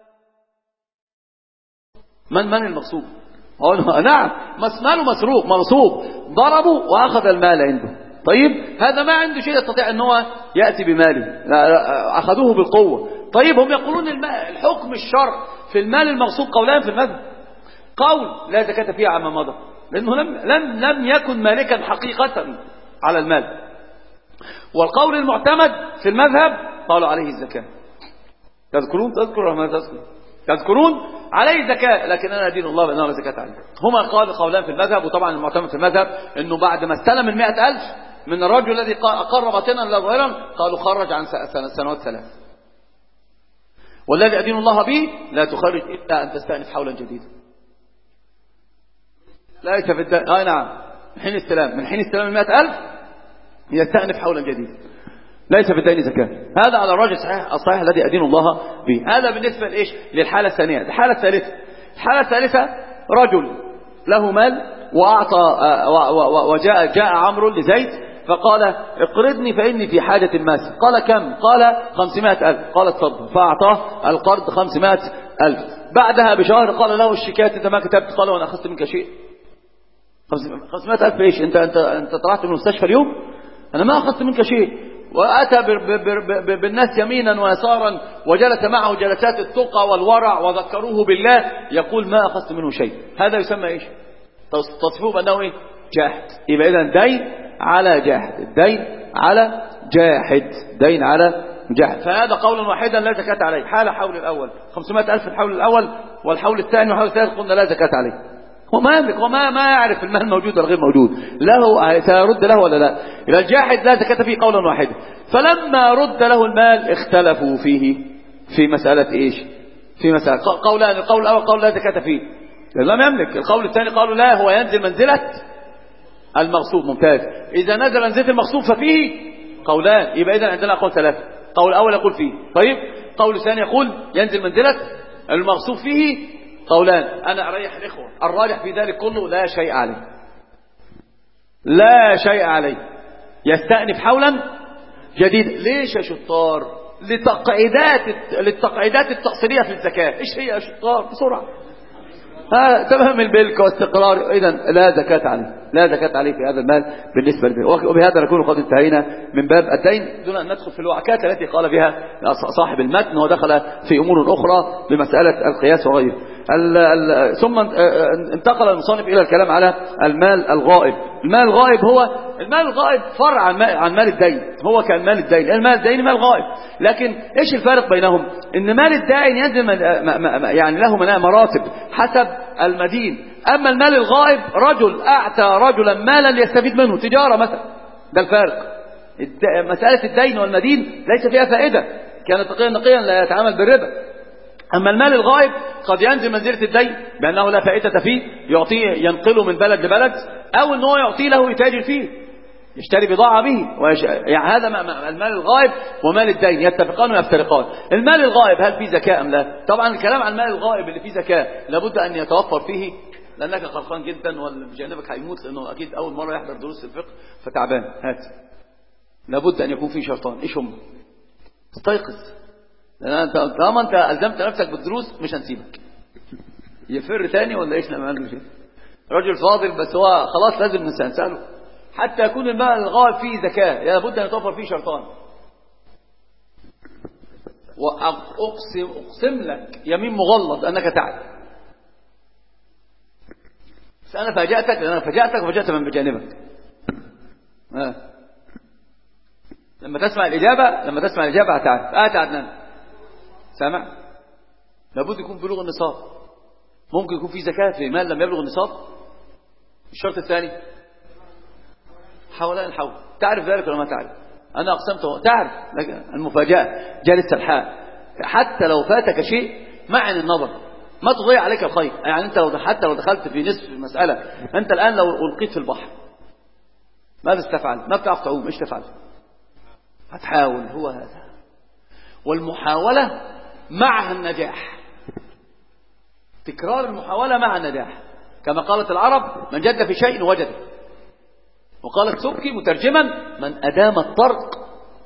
Speaker 1: من المغصوب؟ نعم، ماله مسروق مغصوب، ضربوا وأخذ المال عنده. طيب، هذا ما عنده شيء يستطيع أن هو يأتي بماله، أخذوه بالقوة. طيب، هم يقولون الحكم الشرع في المال المغصوب قولان في المذهب، قول لا زكاة فيها عما مضى، لأنه لم يكن مالكا حقيقة على المال، والقول المعتمد في المذهب قالوا عليه الزكاة. تذكرون عليه زكاة، لكن أنا دين الله بأنه لا زكاة عليه. هما قولان في المذهب، وطبعا المعتمد في المذهب أنه بعد ما استلم 100,000 من الرجل الذي أقر باطنا لا ظاهرا، قالوا خرج عن سنوات 3، والذي أدين الله به لا تخرج إلا أن تستأنف حولا جديدا. ليس في الدين، نعم، من حين استلام 100,000 يستأنف حولا جديدا، ليس في الدين زكاة. هذا على الراجح الصحيح الذي أدين الله به. هذا بالنسبة لإيش؟ للحالة الثانية. الحالة الثالثة رجل له مال وأعطى وجاء عمرو لزيد فقال اقرضني فإني في حاجة ماسة. قال كم؟ قال 500,000. قال اتفضل، فأعطاه القرض 500,000. بعدها بشهر قال له الشيكات انت ما كتبت. قال وانا اخذت منك شيء؟ 500,000 ايش؟ انت طلعت من المستشفى اليوم؟ انا ما اخذت منك شيء. وأتى بالناس يمينا ويسارا وجلس معه جلسات التقى والورع وذكروه بالله، يقول ما أخذت منه شيء. هذا يسمى إيش؟ تصفوه بأنه إيه؟ جاحد. يبقى إذن دين على جاحد، الدين على جاحد، دين على جاحد. فهذا قولا واحدا لا زكاة عليه حال حول الأول، 500,000 الحول الأول، والحول الثاني والحول الثالث قلنا لا زكاة عليه. وما يملك وما يعرف المال موجود ولا غير موجود، له سيرد له ولا لا. إلى الجاحد لا زكاة فيه قولا واحدا. فلما رد له المال اختلفوا فيه في مسألة إيش؟ في مسألة قولان، القول الأول قول لا زكاة فيه لم يملك، القول الثاني قالوا لا هو ينزل منزلة المغصوب. ممتاز. إذا نزل منزلة المغصوب ففيه قولان، يبقى إذا عندنا قول ثلاثة. قول الأول يقول فيه، طيب قول الثاني يقول ينزل منزلة المغصوب فيه قولان. أنا أريح الإخوة، الراجح في ذلك كله لا شيء عليه، لا شيء عليه، يستأنف حولا جديد. ليش يا شطار؟ للتقعيدات التأصيلية في الزكاة. إيش هي يا شطار؟ بسرعة. تمام البلك واستقرار. إذا لا زكاة عليه، لا زكاة عليه في هذا المال بالنسبة للبيع. وبهذا نكون قد انتهينا من باب الدين دون أن ندخل في الوعكات التي قال بها صاحب المتن ودخل في أمور أخرى بمسألة القياس وغيره. ثم انتقل المصنف إلى الكلام على المال الغائب. المال الغائب هو المال الغائب فرع عن مال الدين، هو كالمال الدين. المال الدين مال غائب، لكن ايش الفارق بينهم؟ ان مال الدين ينزل يعني له مراتب حسب المدين. اما المال الغائب رجل اعطى رجلا مالا ليستفيد منه، تجارة مثلا، ده الفارق. مسألة الدين والمدين ليس فيها فائدة، كان تقيا نقيا لا يتعامل بالربا. أما المال الغائب قد ينزل منزلة الدين بأنه لا فائدة فيه، يعطيه ينقله من بلد لبلد، أو أنه يعطيه له يتاجر فيه، يشتري بضاعة به يعني هذا المال الغائب ومال الدين يتفقان ويفترقان. المال الغائب هل فيه زكاة أم لا؟ طبعا الكلام عن المال الغائب اللي فيه زكاة لابد أن يتوفر فيه، لأنك خرفان جدا وجانبك هيموت، لأنه أكيد أول مرة يحضر دروس الفقه فتعبان. لابد أن يكون فيه شرطان. إيش هم؟ استيقظ، لأن طالما أنت ألزمت نفسك بالدروس مش هنسيبك. يفر تاني ولا إيش؟ لما عنده شيء رجل فاضل بس هو خلاص لازم نسأله. حتى يكون المال الغائب فيه زكاة لابد أن يتوفر فيه شرطان. وأقسم لك يمين مغلظ أنك تعلم. بس أنا فاجأتك، لأن أنا فاجأتك وفاجأت من بجانبك. لما تسمع الإجابة هتعرف. عدنان سامع؟ لابد يكون بلوغ النصاب. ممكن يكون في زكاة في المال لم يبلغ النصاب. الشرط الثاني حولان الحول. تعرف ذلك ولا ما تعرف؟ أنا أقسمته تعرف، لكن المفاجأة جالس الحال. حتى لو فاتك شيء معن النظر ما تضيع عليك الخير. يعني أنت حتى لو دخلت في نصف المسألة، أنت الآن لو ألقيت في البحر ماذا ستفعل؟ ما بتعرف تعوم، إيش تفعل؟ هتحاول. هو هذا. والمحاولة معها النجاح، تكرار المحاولة مع النجاح. كما قالت العرب من جد في شيء وجده. وقالت سبكي مترجما من أدام الطرق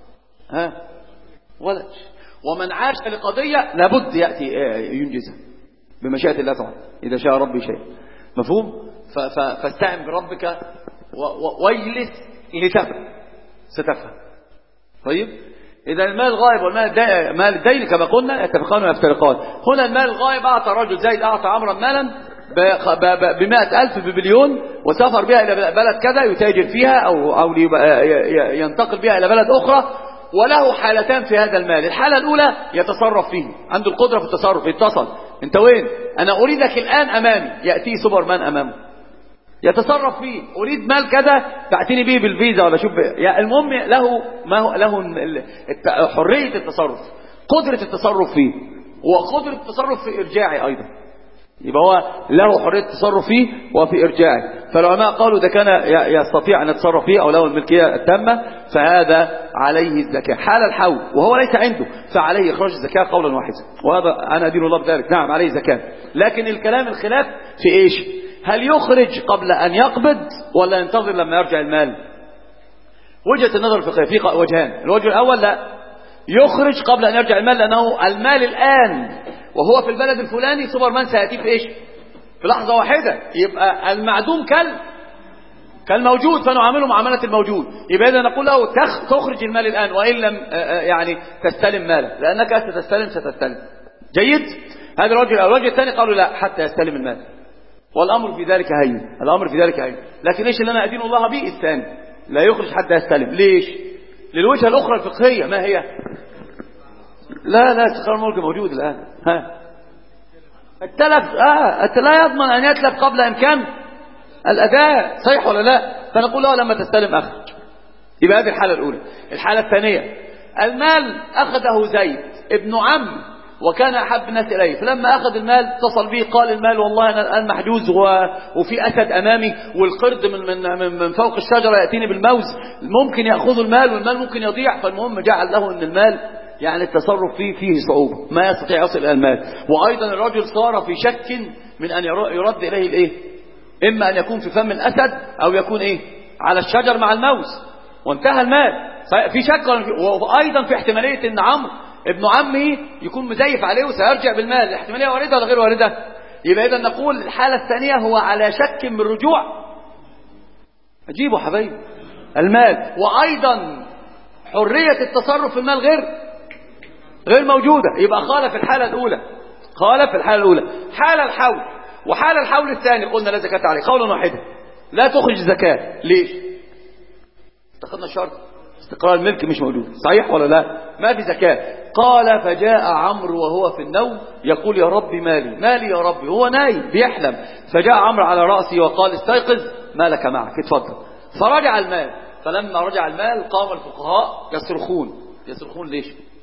Speaker 1: ولج. ومن عاش لقضية لابد يأتي ينجزها بمشيئة الله طبعا إذا شاء ربي شيء. مفهوم؟ فاستعن بربك ويلس لتفهم ستفهم. طيب إذا المال الغائب والمال الدين كما قلنا يتفقان ويفترقان. هنا المال الغائب أعطى رجل زيد أعطى عمرا مالا ب100,000 بمليون وسافر بها إلى بلد كذا يتاجر فيها أو ينتقل بها إلى بلد أخرى، وله حالتان في هذا المال. الحالة الأولى يتصرف فيه، عنده القدرة في التصرف، يتصل أنت وين؟ أنا أريدك الآن أمامي، يأتي سوبرمان أمامه يتصرف فيه. أريد مال كذا فأعتني به بالفيزا ولا شوف يعني المهم له حرية التصرف، قدرة التصرف فيه وقدرة التصرف في إرجاعه أيضا. يبقى هو له حرية التصرف فيه وفي إرجاعه. فالعلماء قالوا إذا كان يستطيع أن يتصرف فيه أو له الملكية التامة فهذا عليه الزكاة حال الحول، وهو ليس عنده فعليه إخراج الزكاة قولا واحدا، وهذا أنا أدين الله بذلك. نعم عليه زكاة، لكن الكلام الخلاف في إيش؟ هل يخرج قبل أن يقبض ولا ينتظر لما يرجع المال؟ وجهة النظر الفقهية في وجهان. الوجه الأول لا، يخرج قبل أن يرجع المال، لأنه المال الآن وهو في البلد الفلاني سوبرمان سيأتي في إيش؟ في لحظة واحدة. يبقى المعدوم كالموجود فنعامله معاملة الموجود. يبقى إذا نقول له تخرج المال الآن وإن لم يعني تستلم ماله، لأنك ستستلم. جيد. هذا الرجل الثاني قالوا لا حتى يستلم المال، والأمر في ذلك هين. لكن إيش اللي أنا أدين الله به؟ الثاني لا يخرج حتى يستلم. ليش؟ للوجهة الأخرى الفقهية. ما هي؟ لا استقرار الملك موجود الآن. التلف لا يضمن أن يتلف قبل إمكان الأداء، صحيح ولا لا؟ فنقول له لما تستلم أخرج. يبقى هذه الحالة الأولى. الحالة الثانية، المال أخذه زيد ابن عم وكان أحب الناس إليه، فلما أخذ المال اتصل به قال المال والله أنا الآن محجوز وفي أسد أمامي والقرد من فوق الشجرة يأتيني بالموز، ممكن يأخذ المال والمال ممكن يضيع. فالمهم جعل له أن المال يعني التصرف فيه صعوبة، ما يستطيع يصل إلى المال. وأيضا الرجل صار في شك من أن يرد إليه الإيه؟ إما أن يكون في فم الأسد أو يكون إيه؟ على الشجر مع الموز، وانتهى المال. في شك. وأيضا في احتمالية أن عمرو ابن عمه يكون مزيف عليه وسيرجع بالمال. الاحتمالية واردة ولا غير واردة؟ يبقى إذا نقول الحالة الثانية هو على شك من رجوع أجيبه حبايب المال. وأيضا حرية التصرف في المال غير موجودة. يبقى خالف الحالة الأولى. حال الحول وحال الحول الثاني قلنا لا زكاة عليه قولا واحدا، لا تخرج زكاة. ليش؟ اتخذنا شرط استقرار الملك مش موجود، صحيح ولا لا؟ ما في زكاة. قال فجاء عمرو وهو في النوم يقول يا ربي مالي يا ربي، هو نايم بيحلم. فجاء عمرو على رأسي وقال استيقظ ما لك معك، اتفضل. فرجع المال. فلما رجع المال قام الفقهاء يصرخون ليش؟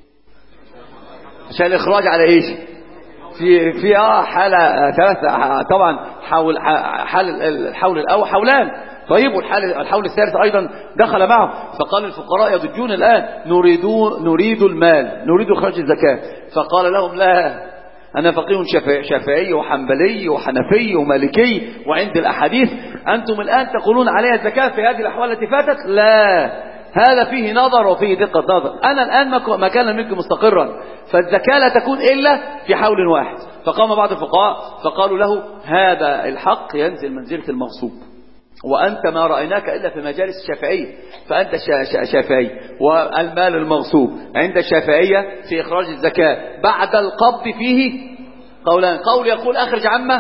Speaker 1: عشان الإخراج على ايش؟ في حالة ثلاثة طبعا. حال الحول الأول حولان. طيب والحول الثالث أيضا دخل معه. فقال الفقراء يضجون الآن نريد المال، نريد خرج الزكاة. فقال لهم لا، أنا فقيه شافعي وحنبلي وحنفي ومالكي وعند الأحاديث، أنتم الآن تقولون عليها الزكاة في هذه الأحوال التي فاتت؟ لا، هذا فيه نظر وفيه دقة نظر. أنا الآن ما كان الملك مستقرا، فالزكاة لا تكون إلا في حول واحد. فقام بعض الفقهاء فقالوا له هذا الحق ينزل منزلة المغصوب، وأنت ما رأيناك إلا في مجالس الشافعية، فأنت شافعي. والمال المغصوب عند الشافعية في إخراج الزكاة بعد القبض فيه قولان. قول يقول أخرج عمه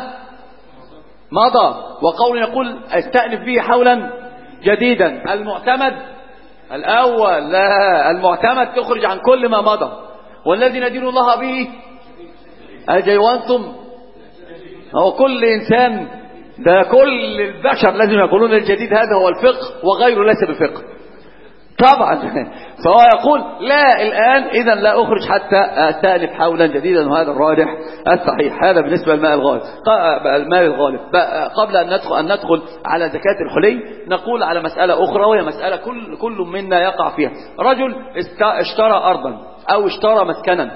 Speaker 1: مضى، وقول يقول استأنف به حولا جديدا. المعتمد الأول، لا، المعتمد تخرج عن كل ما مضى. والذي ندين الله به أجيوانتم، هو كل إنسان، ده كل البشر لازم يقولون الجديد هذا هو الفقه وغيره ليس بفقه طبعا. فهو يقول لا الآن إذا لا أخرج حتى أستأنف حولا جديدا، وهذا الراجح الصحيح. هذا بالنسبة للمال الغالب. قبل أن ندخل على زكاة الحلي نقول على مسألة أخرى، وهي مسألة كل منا يقع فيها. رجل اشترى أرضا أو اشترى مسكنا،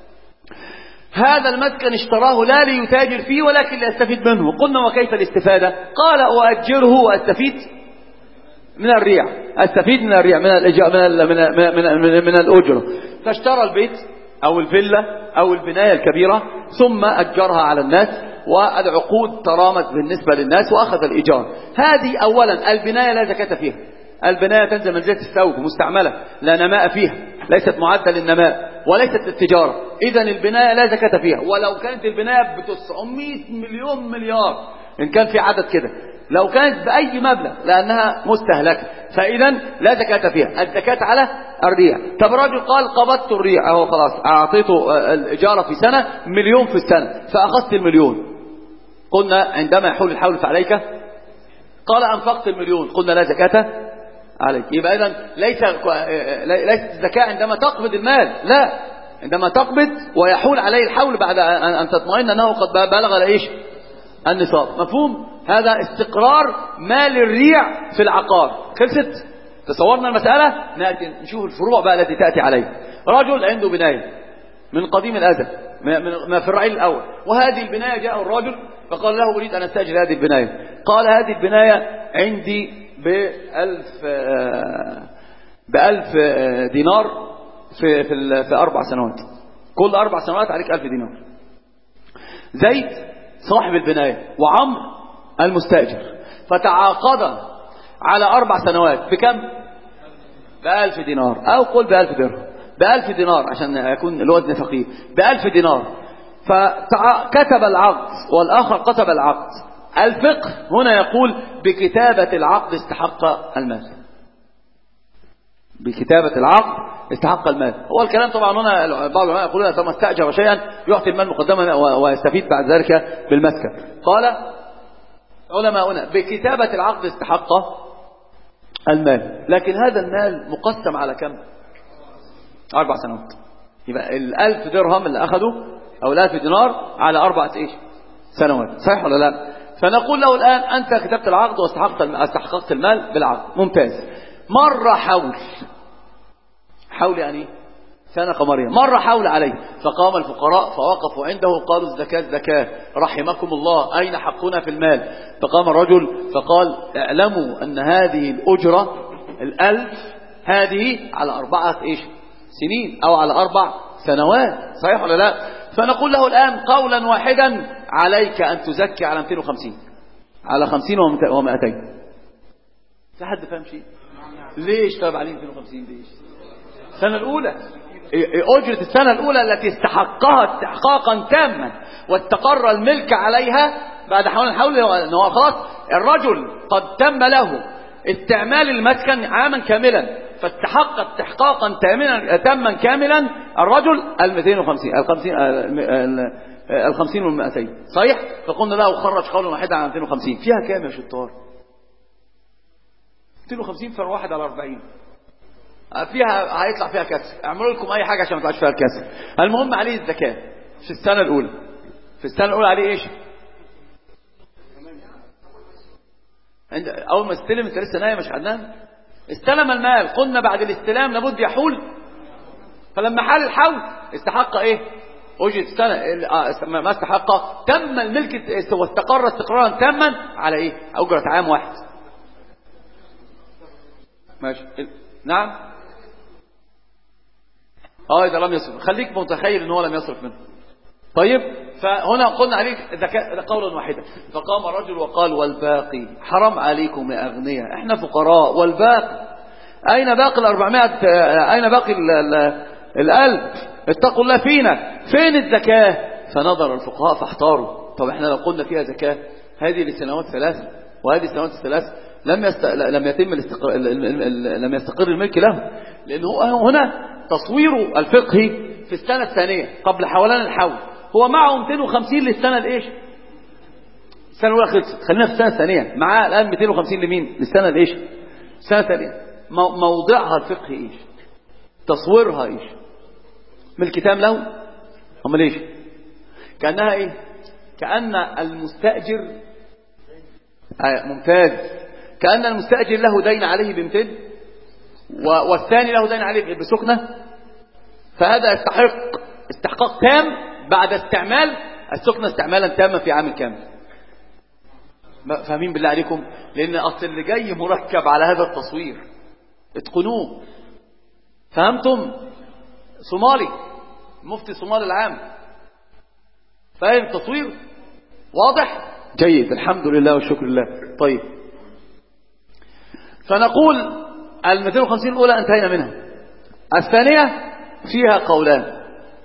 Speaker 1: هذا المسكن اشتراه لا ليتاجر فيه ولكن ليستفيد منه. قلنا وكيف الاستفادة؟ قال أؤجره وأستفيد من الريع، أستفيد من الريع، من الأجرة. فاشترى البيت أو الفيلا أو البناية الكبيرة ثم أجرها على الناس، والعقود ترامت بالنسبة للناس وأخذ الإيجار. هذه أولا البناية لا زكاة فيها. البناية تنزل منزلة الثوب مستعملة لا نماء فيها، ليست معدة للنماء وليست التجارة. إذن البناية لا زكاة فيها. ولو كانت البناية ب900 مليون مليار إن كان في عدد كده، لو كانت بأي مبلغ لأنها مستهلكة، فإذا لا زكاة فيها. الزكاة على الريع. طب رجل قال قبضت الريع، أهو خلاص أعطيته الإجارة في سنة 1,000,000 في السنة، فأخذت 1,000,000. قلنا عندما يحول الحول فعليك؟ قال أنفقت 1,000,000. قلنا لا زكاة عليك. يبقى إذن ليست الزكاة عندما تقبض المال، لا، عندما تقبض ويحول عليه الحول بعد أن تطمئن أنه قد بلغ لإيش؟ النصاب. مفهوم؟ هذا استقرار مال الريع في العقار. خلصت؟ تصورنا المسألة؟ نأتي نشوف الفروع بقى التي تأتي عليه. رجل عنده بناية من قديم الأزل، ما في الرعيل الأول، وهذه البناية جاء الرجل فقال له أريد أن أستأجر هذه البناية. قال هذه البناية عندي ب1000 دينار في 4 سنوات، كل 4 سنوات عليك 1000 دينار. زيد صاحب البناية وعمرو المستأجر فتعاقدا على 4 سنوات بكم؟ ب1000 دينار، أو قل ب1000 درهم، ب1000 دينار عشان يكون الوزن فقير، ب1000 دينار. فكتب العقد والآخر كتب العقد. الفقه هنا يقول بكتابة العقد استحق المال، بكتابة العقد استحق المال. هو الكلام طبعا هنا بعض العلماء يقولون ثم استأجر شيئا يعطي المال مقدما ويستفيد بعد ذلك بالمسكن. قال علماؤنا بكتابة العقد استحق المال، لكن هذا المال مقسم على كم؟ 4 سنوات. يبقى 1000 درهم اللي أخذوا أو 1000 دينار على 4 سنوات، صحيح ولا لا؟ فنقول له الآن أنت كتبت العقد واستحققت المال بالعقد، ممتاز. مر حول يعني سنة قمرية، مر حول عليه، فقام الفقراء فوقفوا عنده قالوا الزكاة رحمكم الله، أين حقنا في المال؟ فقام الرجل فقال اعلموا أن هذه الأجرة 1000 هذه على 4 سنين أو على 4 سنوات، صحيح ولا لا؟ فنقول له الآن قولا واحدا عليك أن تزكي على 250، على 50 و200. في حد فهم شيء؟ ليش طيب عليه 250؟ ليش؟ السنة الأولى، أجرة السنة الأولى التي استحقها استحقاقا تاما واستقر الملك عليها بعد حول أنه خلاص الرجل قد تم له استعمال المسكن عاما كاملا، فاستحق استحقاقا تاما كاملا الرجل 250 50 و200، صحيح؟ فقلنا له خرج قولا واحدا على 250. فيها كام يا شطار؟ 250 فرق 1 على 40، فيها هيطلع فيها كسر. اعملوا لكم اي حاجه عشان ما يطلعش فيها الكسر. المهم عليه الزكاه في السنه الاولى. في السنه الاولى عليه ايش؟ اول ما استلم، انت لسه نايم مش عدنان، استلم المال، قلنا بعد الاستلام لابد يحول، فلما حال الحول استحق ايه؟ اجرة السنه ما استحق، تم الملك واستقر استقرارا تاما على ايه؟ اجرة عام واحد. ماشي، نعم. إذا لم يصرف، خليك متخيل ان هو لم يصرف منه. طيب، فهنا قلنا عليك ذكاء قولا واحدا. فقام الرجل وقال والباقي حرام عليكم يا أغنياء، احنا فقراء، والباقي أين باقي 400؟ أين باقي 1000؟ اتقوا الله فينا، فين الزكاة؟ فنظر الفقهاء فاحتاروا. طب احنا لو قلنا فيها زكاة هذه لسنوات 3 وهذه السنوات 3 لم يستقر الملك له، لأنه هنا تصوير الفقهي في السنة الثانية قبل حولان الحول، هو معه 250 للسنة الإيش؟ السنة الأولى خلصت، خلينا في السنة الثانية، معاه الآن 250 لمين؟ للسنة الإيش؟ السنة الثانية. موضعها الفقهي إيش؟ تصويرها إيش؟ ملك تام له؟ هم ليش؟ كأنها إيه؟ كأن المستأجر ممتاز، كأن المستأجر له دين عليه ب200 والثاني له دين عليه بسكنة، فهذا يستحق استحقاق تام بعد استعمال السكنة استعمالا تاما في عام كامل. فاهمين بالله عليكم؟ لأن أصل اللي جاي مركب على هذا التصوير، اتقنوه. فهمتم؟ صومالي، مفتي صومال العام، فاهم التصوير؟ واضح؟ جيد، الحمد لله والشكر لله. طيب، فنقول 250 الأولى انتهينا منها. الثانية فيها قولان،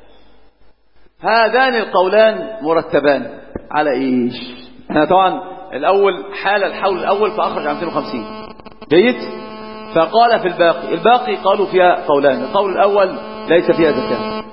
Speaker 1: هذان القولان مرتبان على ايش؟ احنا طبعا الأول حال الحول الأول فأخرج عن 250، جيد؟ فقال في الباقي قالوا فيها قولان. القول الأول ليس فيها زكاة،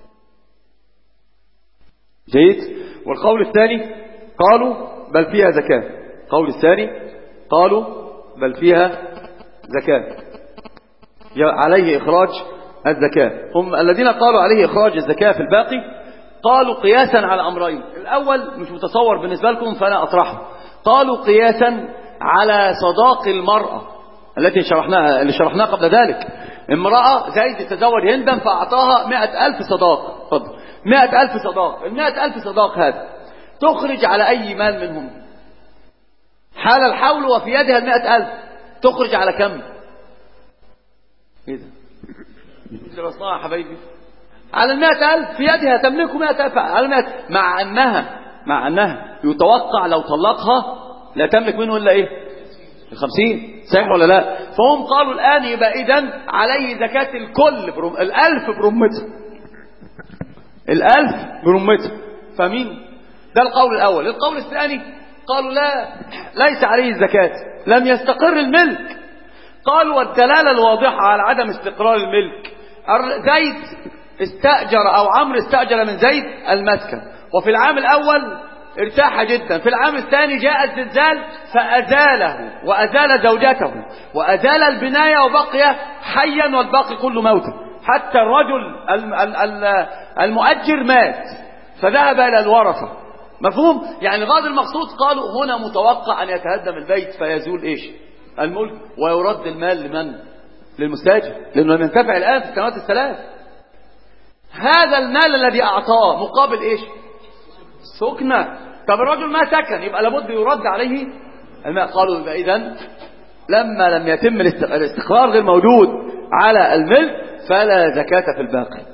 Speaker 1: جيد؟ والقول الثاني قالوا بل فيها زكاة. القول الثاني قالوا بل فيها زكاة، عليه إخراج الزكاة. هم الذين قالوا عليه إخراج الزكاة في الباقي قالوا قياسا على أمرين. الأول مش متصور بالنسبة لكم فأنا أطرحه. قالوا قياسا على صداق المرأة التي شرحناها قبل ذلك. امرأة زيد تزوج هندا فأعطاها 100,000 صداق، فضل 100,000 صداق. 100,000 صداق هذا تخرج على أي مال منهم؟ حال الحول وفي يدها 100,000 تخرج على كم؟ ايه ده؟ انت بصناها يا حبايبي على 100,000 في يدها، تملك 100,000 على 100، مع أنها يتوقع لو طلقها لا تملك منه إلا إيه؟ 50 صحيح ولا لا؟ فهم قالوا الآن يبقى إذن عليه زكاة الكل الألف برمته، الألف برمته. فمين ده؟ القول الأول. القول الثاني قالوا لا، ليس عليه الزكاة، لم يستقر الملك. قالوا والدلالة الواضحة على عدم استقرار الملك، زيد استأجر أو عمرو استأجر من زيد المسكن، وفي العام الأول ارتاح جدا، في العام الثاني جاء الزلزال فأزاله وأزال زوجته وأزال البناية وبقي حيا والباقي كله موتا، حتى الرجل المؤجر مات فذهب إلى الورثة. مفهوم؟ يعني غاض المقصود قالوا هنا متوقع أن يتهدم البيت فيزول إيش؟ الملك، ويرد المال لمن؟ للمستاجر، لأنه لم ينتفع الآن في السنوات الثلاث. هذا المال الذي أعطاه مقابل إيش؟ سكنة. طب الرجل ما سكن، يبقى لابد يرد عليه المال. قالوا يبقى إذن لما لم يتم الاستقرار غير موجود على الملك فلا زكاة في الباقي.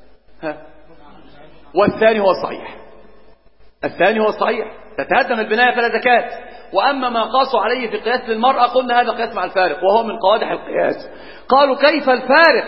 Speaker 1: والثاني هو الصحيح، الثاني هو الصحيح، تتهدم البناية فلا زكاة. وأما ما قاسوا عليه في قياس للمرأة قلنا هذا قياس مع الفارق، وهو من قوادح القياس. قالوا كيف الفارق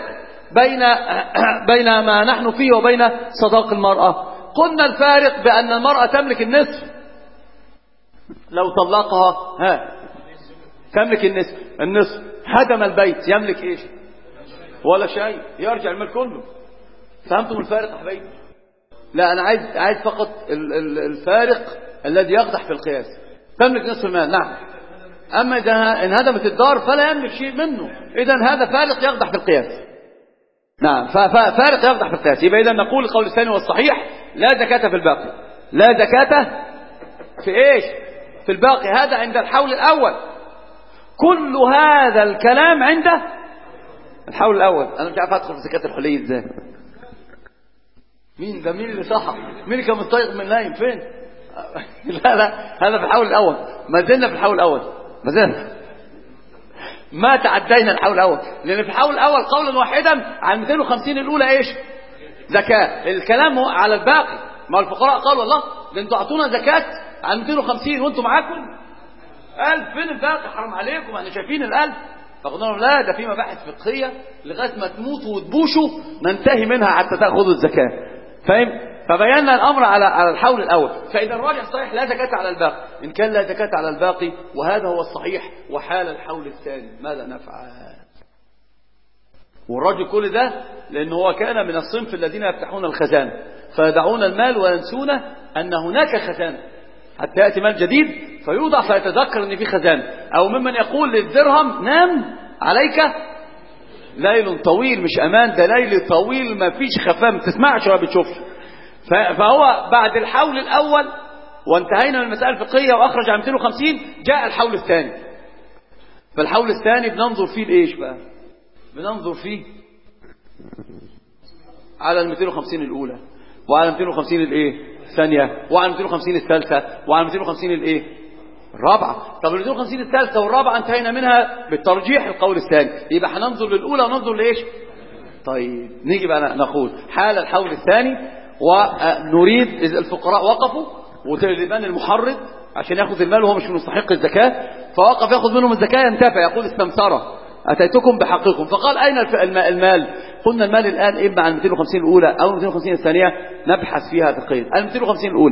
Speaker 1: بين ما نحن فيه وبين صداق المرأة؟ قلنا الفارق بأن المرأة تملك النصف، لو طلقها تملك النصف، هدم البيت يملك ايش؟ ولا شيء، يرجع المال كله. فهمتم الفارق يا حبايبي؟ لا انا عايز فقط الفارق الذي يقدح في القياس. تملك نصف المال نعم، اما اذا انهدمت الدار فلا يملك شيء منه، اذا هذا فارق يقدح في القياس. نعم، فارق يقدح في القياس. يبقى اذا نقول القول الثاني والصحيح لا زكاة في الباقي، لا زكاة في ايش؟ في الباقي. هذا عند الحول الاول، كل هذا الكلام عند الحول الاول. انا مش عارف ادخل في زكاة الحلي ازاي. مين ده؟ مين اللي صحى؟ مين اللي كان مستيقظ من نايم فين؟ لا هذا في الحول الاول، ما زلنا في الحول الاول، ما زلنا ما تعدينا الحول الاول، لان في الحول الاول قولا واحدا على 250 الاولى ايش؟ زكاة. الكلام على الباقي. ما الفقراء قالوا الله ده انتوا اعطونا زكاة على 250 وانتوا معاكم 1000، فين الباقي؟ حرام عليكم، احنا شايفين ال1000. فقلنا لهم لا، ده في مباحث فقهية لغاية ما تموتوا وتبوشوا ننتهي منها حتى تأخذوا الزكاة. فاهم؟ فبينا الأمر على الحول الأول. فإذا الراجح صحيح لا زكاة على الباقي. إن كان لا زكاة على الباقي وهذا هو الصحيح، وحال الحول الثاني ماذا نفعل؟ والرجل كل ده لأنه هو كان من الصنف الذين يفتحون الخزانة فيدعون المال وينسون أن هناك خزانة حتى يأتي مال جديد فيوضع فيتذكر أن في خزانة. أو ممن يقول للدرهم نام عليك ليل طويل، مش أمان، ده ليل طويل ما فيش خفاء، ما تسمعش ولا بتشوفش. فهو بعد الحول الأول وانتهينا من المسألة الفقهية وأخرج عن 250 جاء الحول الثاني. فالحول الثاني بننظر فيه لإيش بقى؟ بننظر فيه على 250 الأولى، وعلى 250 الإيه؟ الثانية، وعلى 250 الثالثة، وعلى 250 الإيه؟ الرابعة. طب 250 الثالثة والرابعة انتهينا منها بالترجيح القول الثاني، يبقى هننظر للأولى وننظر لإيش؟ طيب نيجي بقى نقول حال الحول الثاني، ونريد إذا الفقراء وقفوا وتلبان المحرض عشان ياخذ المال وهو مش مستحق الزكاة، فوقف ياخذ منهم الزكاة ينتفع، يقول استمسره أتيتكم بحقكم. فقال أين المال؟ قلنا المال الآن إما عن 250 الأولى أو 250 الثانية، نبحث فيها فقهيا. 250 الأولى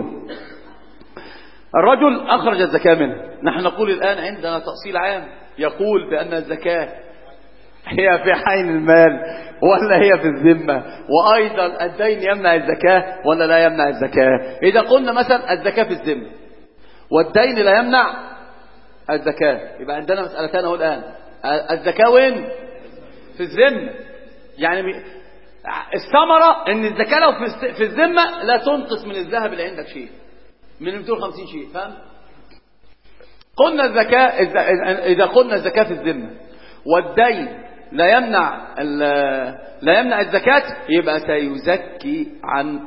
Speaker 1: الرجل أخرج الزكاة منه، نحن نقول الآن عندنا تأصيل عام يقول بأن الزكاة هي في حين المال ولا هي في الذمة، وأيضا الدين يمنع الزكاة ولا لا يمنع الزكاة. إذا قلنا مثلا الزكاة في الذمة والدين لا يمنع الزكاة، يبقى عندنا مسألتان اهو الآن. الزكاة وين؟ في الذمة. يعني الثمرة ان الزكاة لو في الذمة لا تنقص من الذهب اللي عندك شيء، من 250 شيء. فهم؟ قلنا الزكاة إذا قلنا الزكاة في الذمة والدين لا يمنع الزكاة، يبقى سيزكي عن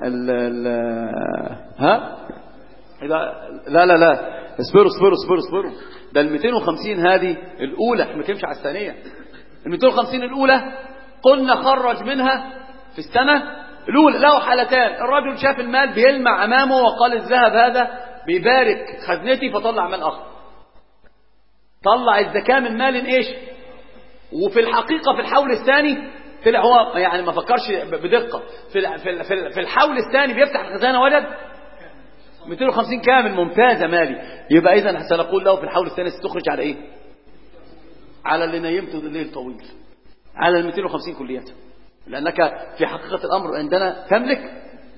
Speaker 1: لا اصبروا. ده 250 هذه الأولى، احنا ما بنتكلمش على الثانية. 250 الأولى قلنا خرج منها في السنة الأولى له حالتان. الرجل شاف المال بيلمع أمامه وقال الذهب هذا بيبارك خزنتي فطلع مال آخر.
Speaker 3: طلع الزكاة من مال ايش، وفي الحقيقة في الحول الثاني طلع هو يعني ما فكرش بدقة، في الحول الثاني بيفتح الخزانة وجد 250 كامل. ممتازة مالي. يبقى إذن سنقول له في الحول الثاني ستخرج على ايه؟ على اللي نيمته الليل طويل، على ال 250 كلية، لأنك في حقيقة الأمر عندنا تملك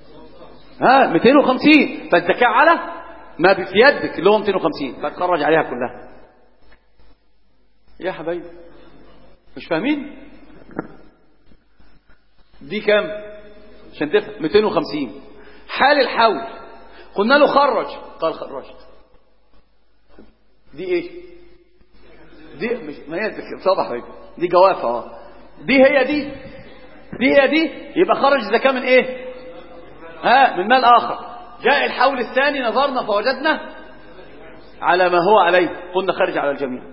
Speaker 3: 250، فالزكاة على ما في يدك اللي هو 250 فتخرج عليها كلها. يا حبايبي مش فاهمين؟ دي كام عشان تفهم؟ 250. حال الحول قلنا له خرج، قال خرجت. دي ايش؟ دي مش ما هي صباح حبايبي، دي جوافة. دي هي دي يبقى خرج الزكاة من ايه؟ من مال اخر. جاء الحول الثاني نظرنا فوجدنا على ما هو عليه، قلنا خرج على الجميع.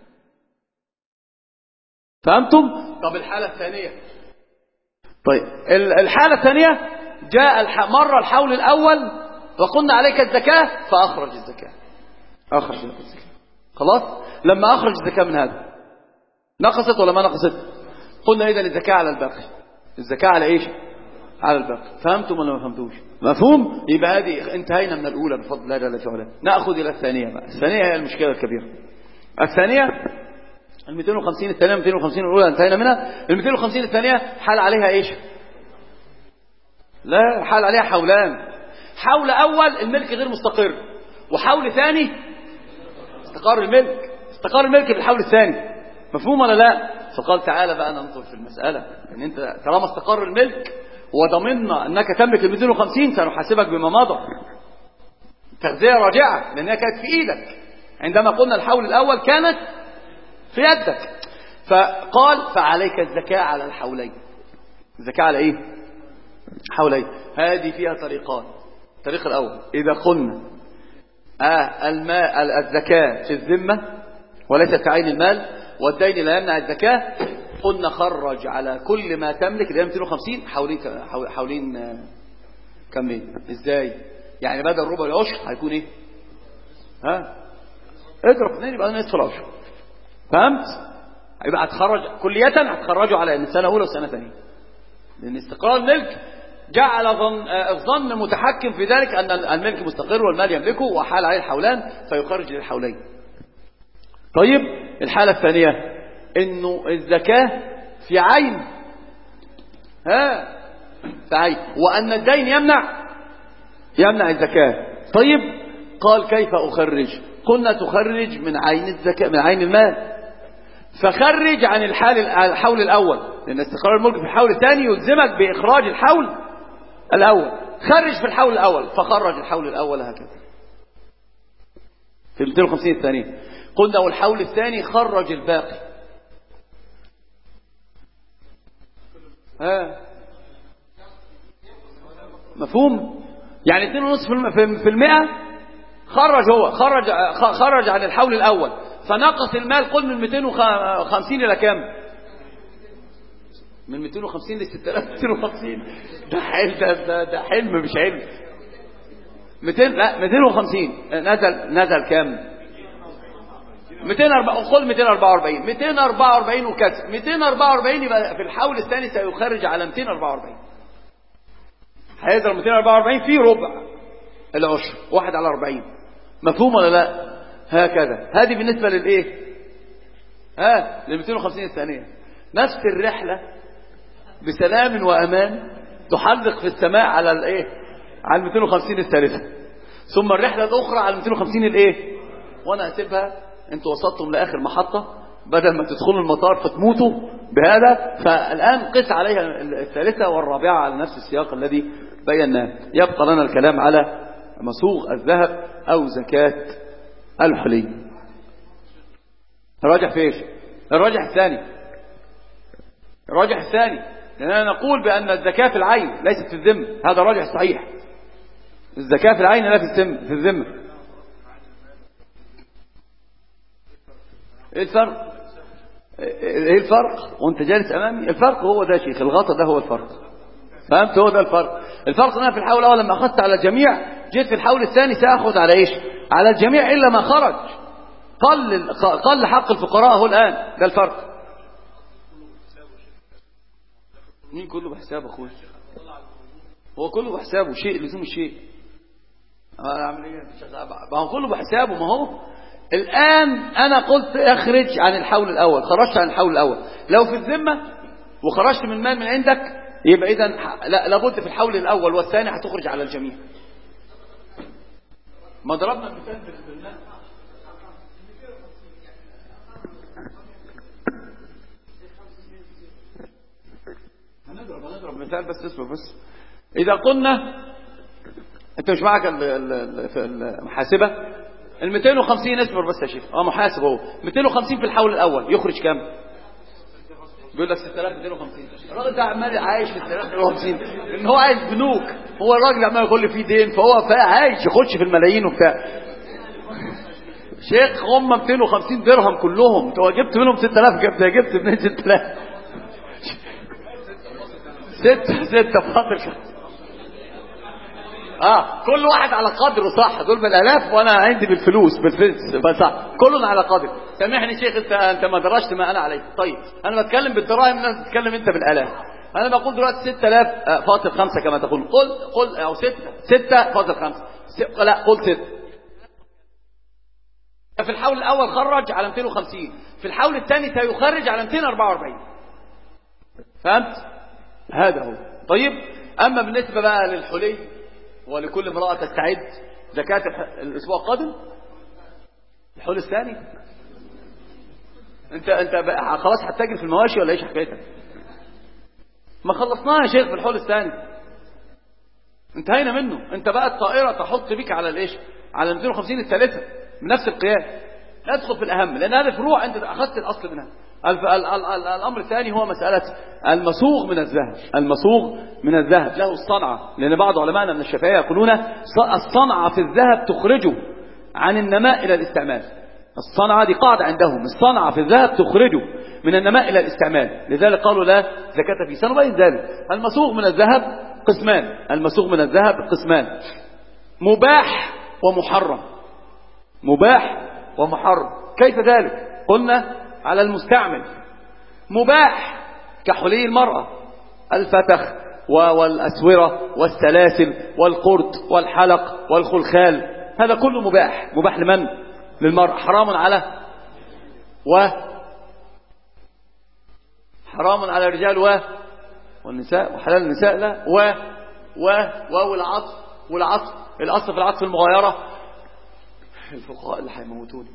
Speaker 3: فهمتم؟ طب الحالة الثانية، طيب الحالة الثانية جاء مر الحول الأول وقلنا عليك الزكاة فأخرج الزكاة، أخرج الزكاة. خلاص، لما أخرج الزكاة من هذا نقصت ولا ما نقصت؟ قلنا إذن الزكاة على الباقي. الزكاة على إيش؟ على الباقي. فهمتم ولا ما فهمتوش؟ مفهوم؟ يبقى هذه انتهينا من الأولى بفضل الله جل وعلا. نأخذ إلى الثانية بقى. الثانية هي المشكلة الكبيرة. الثانية ال 250 الثانية، 250 الأولى انتهينا منها. ال 250 الثانية حال عليها إيش؟ لا، حال عليها حولان. حول أول الملك غير مستقر، وحول ثاني استقر الملك. استقر الملك بالحول الثاني. مفهوم ولا لا؟ فقال تعالى بقى ننظر في المسألة، ان انت طالما استقر الملك وضمننا انك تملك ال 250 سنحاسبك بما مضى. تغذية راجعة لانها كانت في ايدك عندما قلنا الحول الاول كانت في يدك. فقال فعليك الزكاة على الحولين. الزكاة على ايه؟ حولين. هذه فيها طريقان. الطريق الاول اذا قلنا الزكاة في الذمة وليست عين المال، والدين لا يمنع الزكاة، قلنا خرج على كل ما تملك اللي هي 250 حولين كاملين. ازاي؟ يعني بدل ربع العشر هيكون ايه؟ اضرب 2 يبقى نصف العشر. فهمت؟ يبقى هتخرج كلية، هتخرجوا على ان سنة اولى وسنة ثانية، لان استقرار الملك جعل الظن متحكم في ذلك ان الملك مستقر والمال يملكه وحال عليه الحولان فيخرج للحولين. طيب الحالة الثانية انه الزكاة في عين، في عين، وان الدين يمنع الزكاة. طيب قال كيف اخرج؟ قلنا تخرج من عين الزكاة، من عين المال. فخرج عن الحول الاول، لان استقرار الملك في الحول الثاني يلزمك باخراج الحول الاول. خرج في الحول الاول، فخرج الحول الاول هكذا في 250 الثانية. قلنا والحول الثاني خرج الباقي. مفهوم؟ يعني 2.5% خرج، هو خرج عن الحول الأول، فنقص المال. قل من 250 إلى كام؟ من 250 ل 6250. ده حلم مش علم. 250 نزل كام؟ 244 وكسر. 244 يبقى في الحول الثاني سيخرج على 244. هيضرب 244 في ربع العشر، 1 على 40. مفهوم ولا لا؟ هكذا. هذه بالنسبة للايه؟ لل 250 الثانية. نفس الرحلة بسلام وأمان تحلق في السماء على الايه؟ على 250 الثالثة، ثم الرحلة الأخرى على 250 الايه؟ وانا اسيبها، انتوا وصلتم لآخر محطة بدل ما تدخلوا المطار فتموتوا بهذا. فالآن قس عليها الثالثة والرابعة على نفس السياق الذي بيناه. يبقى لنا الكلام على مصوغ الذهب أو زكاة الحلي. الراجح في ايش؟ الراجح الثاني، لأننا نقول بأن الزكاة في العين ليست في الذمة. هذا راجح صحيح. الزكاة في العين لا في الذمة. ايه الفرق وانت جالس امامي؟ الفرق هو ده شيخ، الغطا ده هو الفرق. فهمت؟ هو ده الفرق. الفرق انا في الحول الاول لما اخذت على الجميع، جيت في الحول الثاني ساخذ على ايش؟ على الجميع الا ما خرج. قل حق الفقراء هو الآن، ده الفرق. مين كله بحسابه أخوي؟ هو كله بحسابه، شيء لزوم الشيء. أعمل إيه؟ ما هو كله بحسابه. ما هو الآن أنا قلت اخرج عن الحول الأول، خرجت عن الحول الأول. لو في الذمة وخرجت من مال من عندك يبقى إذن لابد في الحول الأول والثاني هتخرج على الجميع. ما ضربنا مثال بالمال. هنضرب مثال بس اصبر بس. إذا قلنا أنت مش معك في المحاسبة 250 اصبر بس يا شيخ. محاسب هو 250 في الحول الأول يخرج كام؟ بيقول لك 6250. الراجل ده عمال عايش في 6250 لأن هو عايش بنوك. هو الراجل عمال يقول لي فيه دين فهو عايش يخش في الملايين وبتاع. شيخ هم 250 درهم كلهم، انت جبت منهم 6000 جبت منين 6000؟ 6 بقدر. كل واحد على قدره صح، دول بالالاف وانا عندي بالفلوس صح، كلنا على قدر. سامحني شيخ انت ما درجت ما انا عليه. طيب انا بتكلم بالدراهم، الناس بتتكلم انت بالالاف. انا بقول دلوقتي 6000.5 كما تقول. قل او 6.5. لا قل 6. في الحول الاول خرج على 250، في الحول الثاني سيخرج على 244. فهمت؟ هذا هو. طيب اما بالنسبه بقى للحلي ولكل امرأة تستعد زكاة الأسبوع القادم، الحول الثاني. انت خلاص هتتاجر في المواشي ولا ايش حكايتك؟ ما خلصناها يا شيخ في الحول الثاني، انتهينا منه. انت بقى الطائرة تحط بك على الايش؟ على 250 الثالثة بنفس القياس. ندخل في الأهم لأن هذا فروع أنت أخذت الأصل منها. الأمر الثاني هو مسألة المصوغ من الذهب. المصوغ من الذهب له الصنعة، لأن بعض علمائنا من الشافعية يقولون الصنعة في الذهب تخرجه عن النماء إلى الاستعمال. الصنعة دي قاعدة عندهم، الصنعة في الذهب تخرجه من النماء إلى الاستعمال، لذلك قالوا لا زكاة فيه. سنبين ذلك. المصوغ من الذهب قسمان، المصوغ من الذهب قسمان: مباح ومحرم. مباح ومحرم. كيف ذلك؟ قلنا على المستعمل. مباح كحلي المرأة، الفتخ والأسورة والسلاسل والقرد والحلق والخلخال، هذا كله مباح. مباح لمن؟ للمرأة. حرام على حرام على الرجال والنساء، وحلال النساء لا والعطف. الأصل في العطف المغايرة. الفقهاء اللي هيموتوني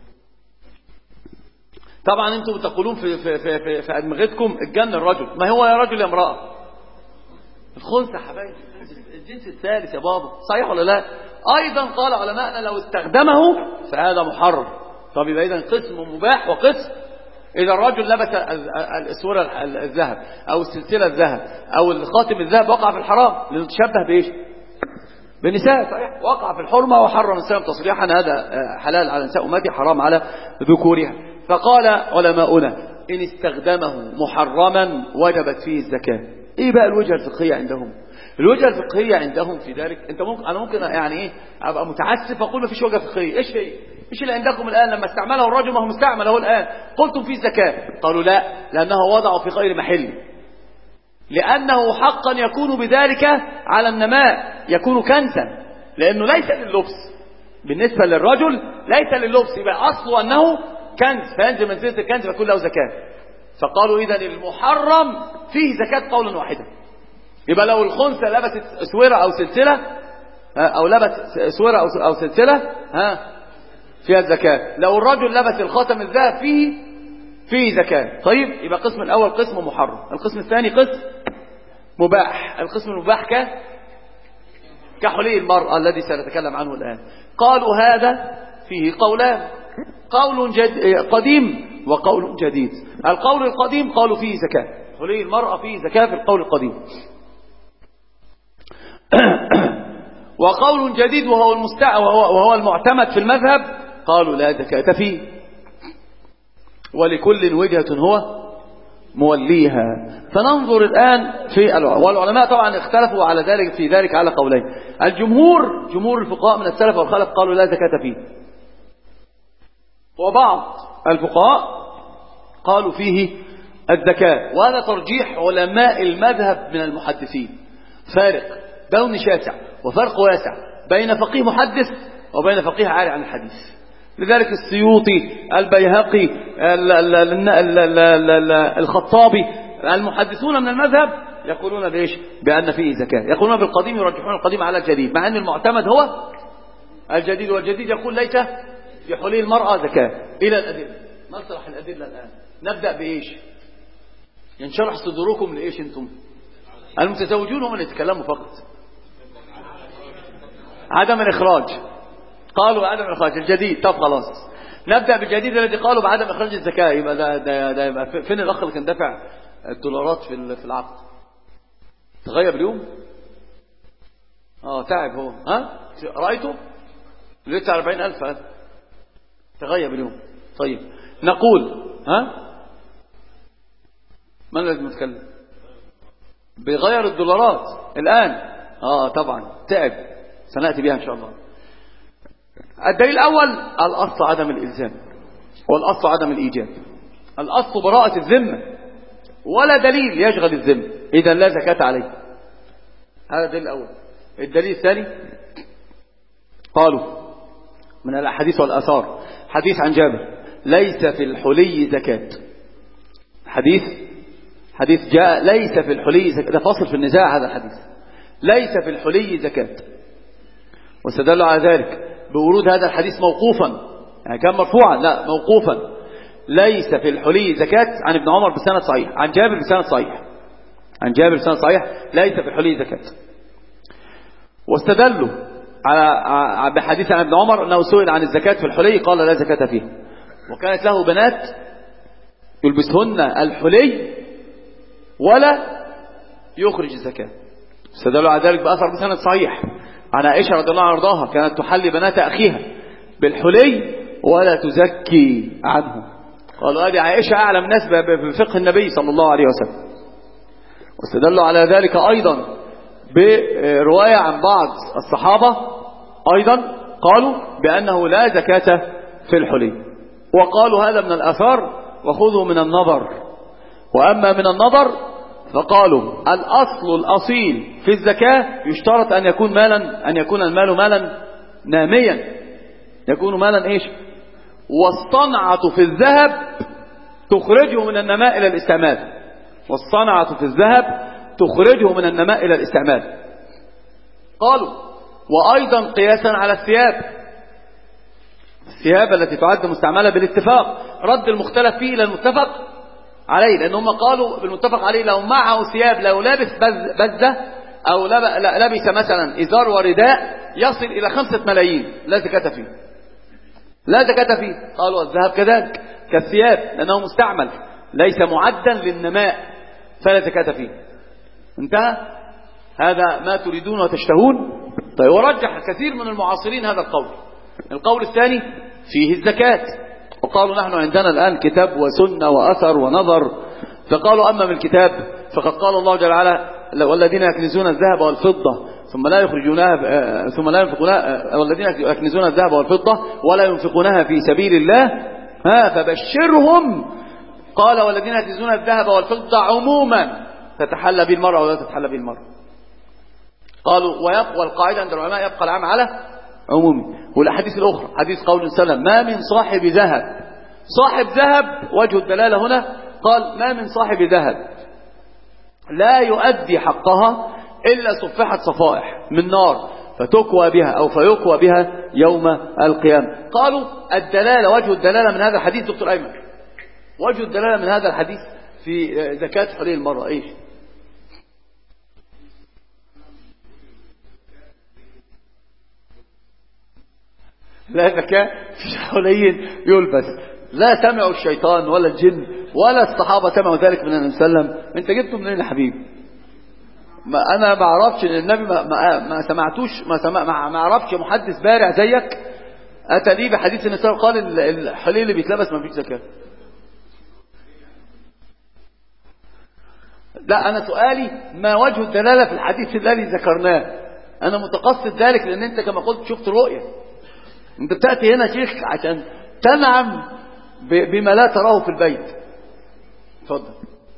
Speaker 3: طبعا. انتم بتقولون في ادمغتكم الجن الرجل، ما هو يا رجل يا امرأة؟ الخنثى حبايبي، الجنس الثالث يا بابا، صحيح ولا لا؟ ايضا قال علماءنا لو استخدمه فهذا محرم. طب يبقى اذا قسم مباح وقسم. اذا الرجل لبس الاسوره الذهب او السلسله الذهب او الخاتم الذهب وقع في الحرام، لانه تشبه بايش؟ بالنساء. صحيح، وقع في الحرمه وحرم السلام تصريحا هذا حلال على نساء امتي، حرام على ذكورها. فقال علماؤنا إن استخدمه محرما وجبت فيه الزكاة. إيه بقى الوجهة الفقهية عندهم؟ الوجهة الفقهية عندهم في ذلك، أنا ممكن يعني إيه أبقى متعسف أقول ما فيش وجهة فقهية. إيش هي؟ إيش اللي عندكم الآن لما استعمله الرجل؟ ما هو مستعمل هو الآن، قلتم فيه الزكاة. قالوا لا، لأنه وضعه في غير محل، لأنه حقا يكون بذلك على النماء، يكون كنسا، لأنه ليس لللبس. بالنسبة للرجل ليس لللبس، يبقى أصله أنه كنز، فينزل منزلة الكنز فيكون له زكاة. فقالوا إذا المحرم فيه زكاة قولا واحدا. يبقى لو الخنثى لبست اسوره أو سلسلة أو لبس اسوره أو سلسلة فيها الزكاة. لو الرجل لبس الخاتم الذهب فيه زكاة. طيب يبقى القسم الأول قسم محرم، القسم الثاني قسم مباح. القسم المباح كحلي المرأة الذي سنتكلم عنه الآن. قالوا هذا فيه قولان: قول قديم وقول جديد. القول القديم قالوا فيه زكاة، حلي المرأة فيه زكاة في القول القديم. وقول جديد وهو المعتمد في المذهب قالوا لا زكاة فيه، ولكل وجهة هو موليها. فننظر الآن في والعلماء طبعا اختلفوا على ذلك في ذلك على قولين. جمهور الفقهاء من السلف والخلف قالوا لا زكاة فيه، وبعض الفقهاء قالوا فيه الزكاة، وهذا ترجيح علماء المذهب من المحدثين. فارق دون شاسع وفرق واسع بين فقيه محدث وبين فقيه عاري عن الحديث. لذلك السيوطي، البيهقي، الخطابي، المحدثون من المذهب يقولون ليش؟ بأن فيه زكاة. يقولون بالقديم، يرجحون القديم على الجديد، مع أن المعتمد هو الجديد، والجديد يقول ليس في حلي المرأة زكاة. إلى الأدلة، نشرح الأدلة الآن. نبدأ بإيش؟ ينشرح صدوركم لإيش أنتم؟ المتزوجون هم اللي يتكلموا فقط. عدم الإخراج، قالوا عدم الإخراج الجديد. طب خلاص نبدأ بالجديد الذي قالوا بعدم إخراج الزكاة. يبقى ده يبقى فين الأخ اللي كان دافع الدولارات في العقد؟ تغيب اليوم؟ تعب هو. رأيته؟ لسه 40,000 هذا تغيب اليوم. طيب نقول من لازم نتكلم؟ بيغير الدولارات الآن. طبعا تعب، سنأتي بها إن شاء الله. الدليل الأول الأصل عدم الإلزام، والأصل عدم الإيجاب. الأصل براءة الذمة، ولا دليل يشغل الذمة، إذا لا زكاة عليه. هذا الدليل الأول. الدليل الثاني قالوا من الأحاديث والآثار حديث عن جابر: ليس في الحلي زكاة. حديث جاء ليس في الحلي زكاة، ده فاصل في النزاع. هذا الحديث ليس في الحلي زكاة، واستدلوا على ذلك بورود هذا الحديث موقوفا، يعني كان مرفوعا، لا موقوفا: ليس في الحلي زكاة، عن ابن عمر بسند صحيح، عن جابر بسند صحيح، عن جابر بسند صحيح: ليس في الحلي زكاة. واستدلوا على بحديث عن ابن عمر أنه سئل عن الزكاة في الحلي قال لا زكاة فيها، وكانت له بنات يلبسهن الحلي ولا يخرج الزكاة. استدلوا على ذلك بأثر بسند صحيح عن عائشة رضي الله عنها وارضاها: كانت تحلي بنات أخيها بالحلي ولا تزكي عنه. قالوا هذه عائشة أعلم ناس بفقه النبي صلى الله عليه وسلم. واستدلوا على ذلك أيضا برواية عن بعض الصحابة أيضا قالوا بأنه لا زكاة في الحلي، وقالوا هذا من الآثار وخذوا من النظر. وأما من النظر فقالوا الأصل الأصيل في الزكاة يشترط أن يكون المال مالا ناميا، يكون مالا إيش؟ والصنعة في الذهب تخرجه من النماء إلى الاستعمال، والصنعة في الذهب تخرجه من النماء إلى الاستعمال. قالوا وأيضا قياسا على الثياب التي تعد مستعملة بالاتفاق، رد المختلف فيه إلى المتفق عليه، لأنهم قالوا بالمتفق عليه لو معه ثياب، لو لابس بزة أو لبس مثلا إزار ورداء يصل إلى 5 ملايين لا زكاة فيه، لا زكاة فيه. قالوا الذهب كذلك كالثياب لأنه مستعمل ليس معدا للنماء فلا زكاة فيه. انتهى. هذا ما تريدون وتشتهون. طيب ورجح كثير من المعاصرين هذا القول. القول الثاني فيه الزكاة، وقالوا نحن عندنا الآن كتاب وسنة وأثر ونظر. فقالوا أما من الكتاب فقد قال الله جل وعلا: والذين يكنزون الذهب والفضة ثم لا ينفقونها، والذين يكنزون الذهب والفضة ولا ينفقونها في سبيل الله فبشرهم. قال والذين يكنزون الذهب والفضة عموما تتحلى به المرأة ولا تتحلى به المرأة. قالوا ويبقى القاعدة عند العلماء يبقى العام على عمومي. والأحاديث الأخرى حديث قول سلم: ما من صاحب ذهب، صاحب ذهب وجه الدلالة هنا قال ما من صاحب ذهب لا يؤدي حقها إلا صفحت صفائح من نار فتكوى بها أو فيكوى بها يوم القيامة. قالوا الدلالة، وجه الدلالة من هذا الحديث دكتور أيمن، وجه الدلالة من هذا الحديث في زكاة حلي المرأة إيش؟ لا زكاة في حلي يلبس. لا سمعوا الشيطان ولا الجن ولا الصحابة سمعوا ذلك من النبي صلى الله عليه وسلم. انت جبته منين يا حبيبي؟ انا ما اعرفش النبي، ما سمعتوش، ما اعرفش محدث بارع زيك اتى لي بحديث النساء قال الحلي اللي بيتلبس ما فيش زكاة. لا، انا سؤالي ما وجه الدلالة في الحديث الذي ذكرناه؟ انا متقصد ذلك لان انت كما قلت شفت رؤية. انت بتأتي هنا شيخ عشان تنعم بما لا تراه في البيت. اتفضل.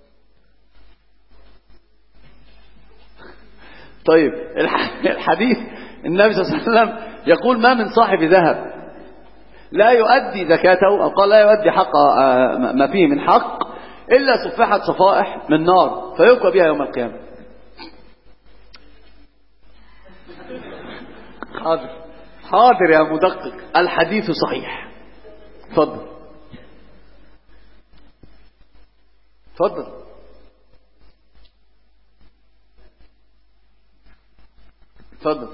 Speaker 3: طيب الحديث النبي صلى الله عليه وسلم يقول ما من صاحب ذهب لا يؤدي زكاته، أو قال لا يؤدي حق ما فيه من حق، إلا صفحت صفائح من نار فيقوى بها يوم القيامة. حاضر يا مدقق، الحديث صحيح. تفضل تفضل. تفضل.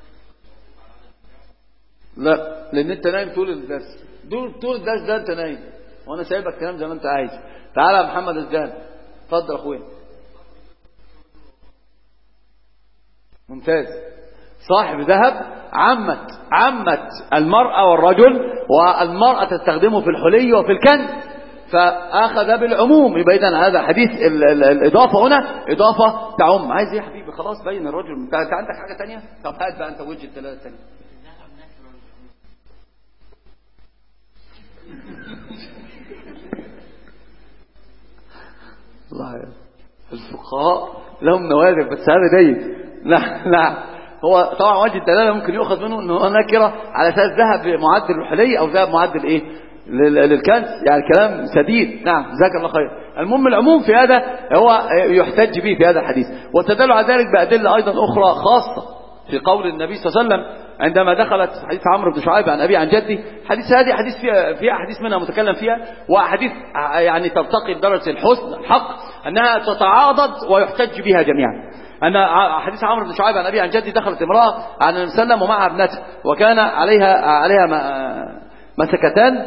Speaker 3: لا، لان انت نايم طول الدرس، طول الدرس ده انت نايم، وانا سايبك تنام زي ما انت عايز. تعالى يا محمد الزان. اتفضل اخويا. ممتاز. صاحب ذهب عمت المرأة والرجل، والمرأة تستخدمه في الحلي وفي الكنز، فأخذ بالعموم. يبقى إذن هذا حديث الإضافة هنا إضافة تعم. عايز إيه يا حبيبي؟ خلاص بين الرجل. أنت عندك حاجة تانية؟ طب هات بقى أنت وجه الثلاثة الثانية. الله يا الفقهاء لهم نوادر، بس هذا جيد. لا هو طبعا وجه الدلاله ممكن يؤخذ منه انه نكره على اساس ذهب معدل الحلي او ذهب معدل ايه للكنز، يعني كلام سديد. نعم جزاك الله خير. المهم العموم في هذا هو يحتج به في هذا الحديث، واستدل على ذلك بادله ايضا اخرى خاصه في قول النبي صلى الله عليه وسلم عندما دخلت حديث عمرو بن شعيب عن ابي عن جدي. حديث هذه حديث فيها احاديث منها متكلم فيها، واحاديث يعني ترتقي بدرجه الحسن الحق انها تتعاضد ويحتج بها جميعا. أن حديث عمرو بن شعيب عن أبي عن جدي دخلت امرأة عن النبي صلى الله عليه وسلم ومعها ابنته، وكان عليها مسكتان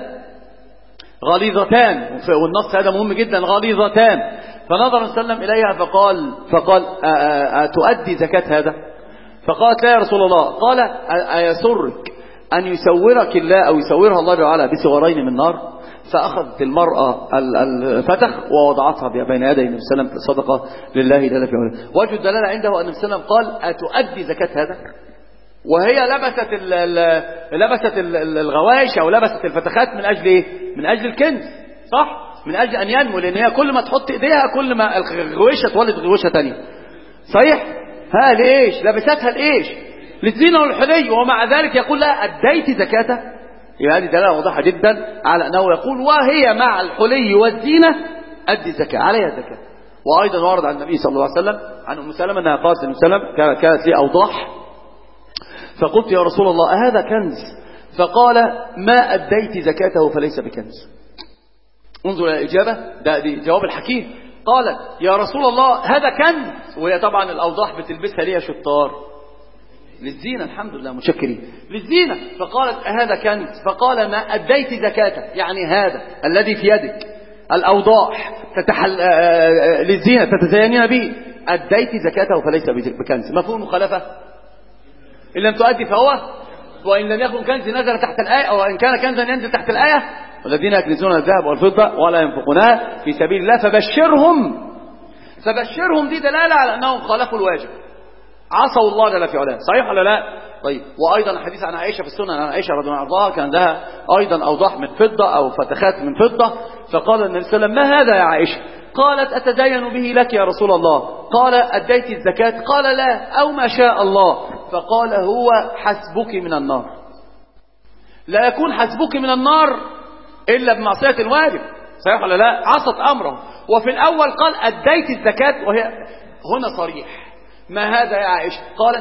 Speaker 3: غليظتان، والنص هذا مهم جدا، غليظتان. فنظر النبي صلى الله عليه وسلم إليها فقال تؤدي زكاة هذا؟ فقالت لا يا رسول الله. قال أيسرك أن يسورك الله أو يسورها الله تعالى بسورين من نار؟ فأخذت المرأة الفتخ ووضعتها بين يدي النبي صلى الله عليه وسلم صدقة لله جل في علاه. وجه الدلالة عنده أن النبي صلى الله عليه وسلم قال أتؤدي زكاة هذا؟ وهي لبست الغوايش أو لبست الفتخات من أجل إيه؟ من أجل الكنز، صح؟ من أجل أن ينمو، لأن هي كل ما تحط إيديها كل ما الغويشة تولد غويشة تانية، صحيح؟ ها ليش؟ لبستها لإيش؟ للزينة والحلي، ومع ذلك يقول لها أديت زكاته؟ يعني هذه دلالة واضحة جدا على أنه يقول وهي مع الحلي والزينة أدي زكاة، عليها زكاة. وأيضا ورد عن النبي صلى الله عليه وسلم عن أم سلمة أنها قالت لأم سلمة كانت لي أوضاح، فقلت يا رسول الله أهذا كنز؟ فقال ما أديت زكاته فليس بكنز. انظر إلى الإجابة، دي جواب الحكيم. قالت يا رسول الله هذا كنز، وهي طبعا الأوضاح بتلبسها ليها شطار للزينة، الحمد لله مشكرين للزينة. فقالت هذا كنز؟ فقال ما أديت زكاته، يعني هذا الذي في يدك الأوضاح للزينة تتزينين به، أديت زكاته فليس بكنز. مفهوم مخالفة؟ إن لم تؤدي فهو، وإن لم يكن كنز نزل تحت الآية، أو إن كان كنزا ينزل تحت الآية والذين يكنزون الذهب والفضة ولا ينفقونها في سبيل الله فبشرهم. دي دلالة على أنهم خالفوا الواجب، عصوا الله جل في علاه، صحيح ولا لا؟ طيب. وايضا الحديث عن عائشه في السنن عن عائشه رضي الله عنها كان لها ايضا اوضاح من فضه او فتخات من فضه، فقال النبي صلى الله عليه وسلم ما هذا يا عائشه؟ قالت اتدين به لك يا رسول الله. قال اديت الزكاه؟ قال لا او ما شاء الله. فقال هو حسبك من النار. لا يكون حسبك من النار الا بمعصيه الواجب، صحيح ولا لا؟ عصت امره. وفي الاول قال اديت الزكاه، وهي هنا صريح. ما هذا يا عائشة؟ قالت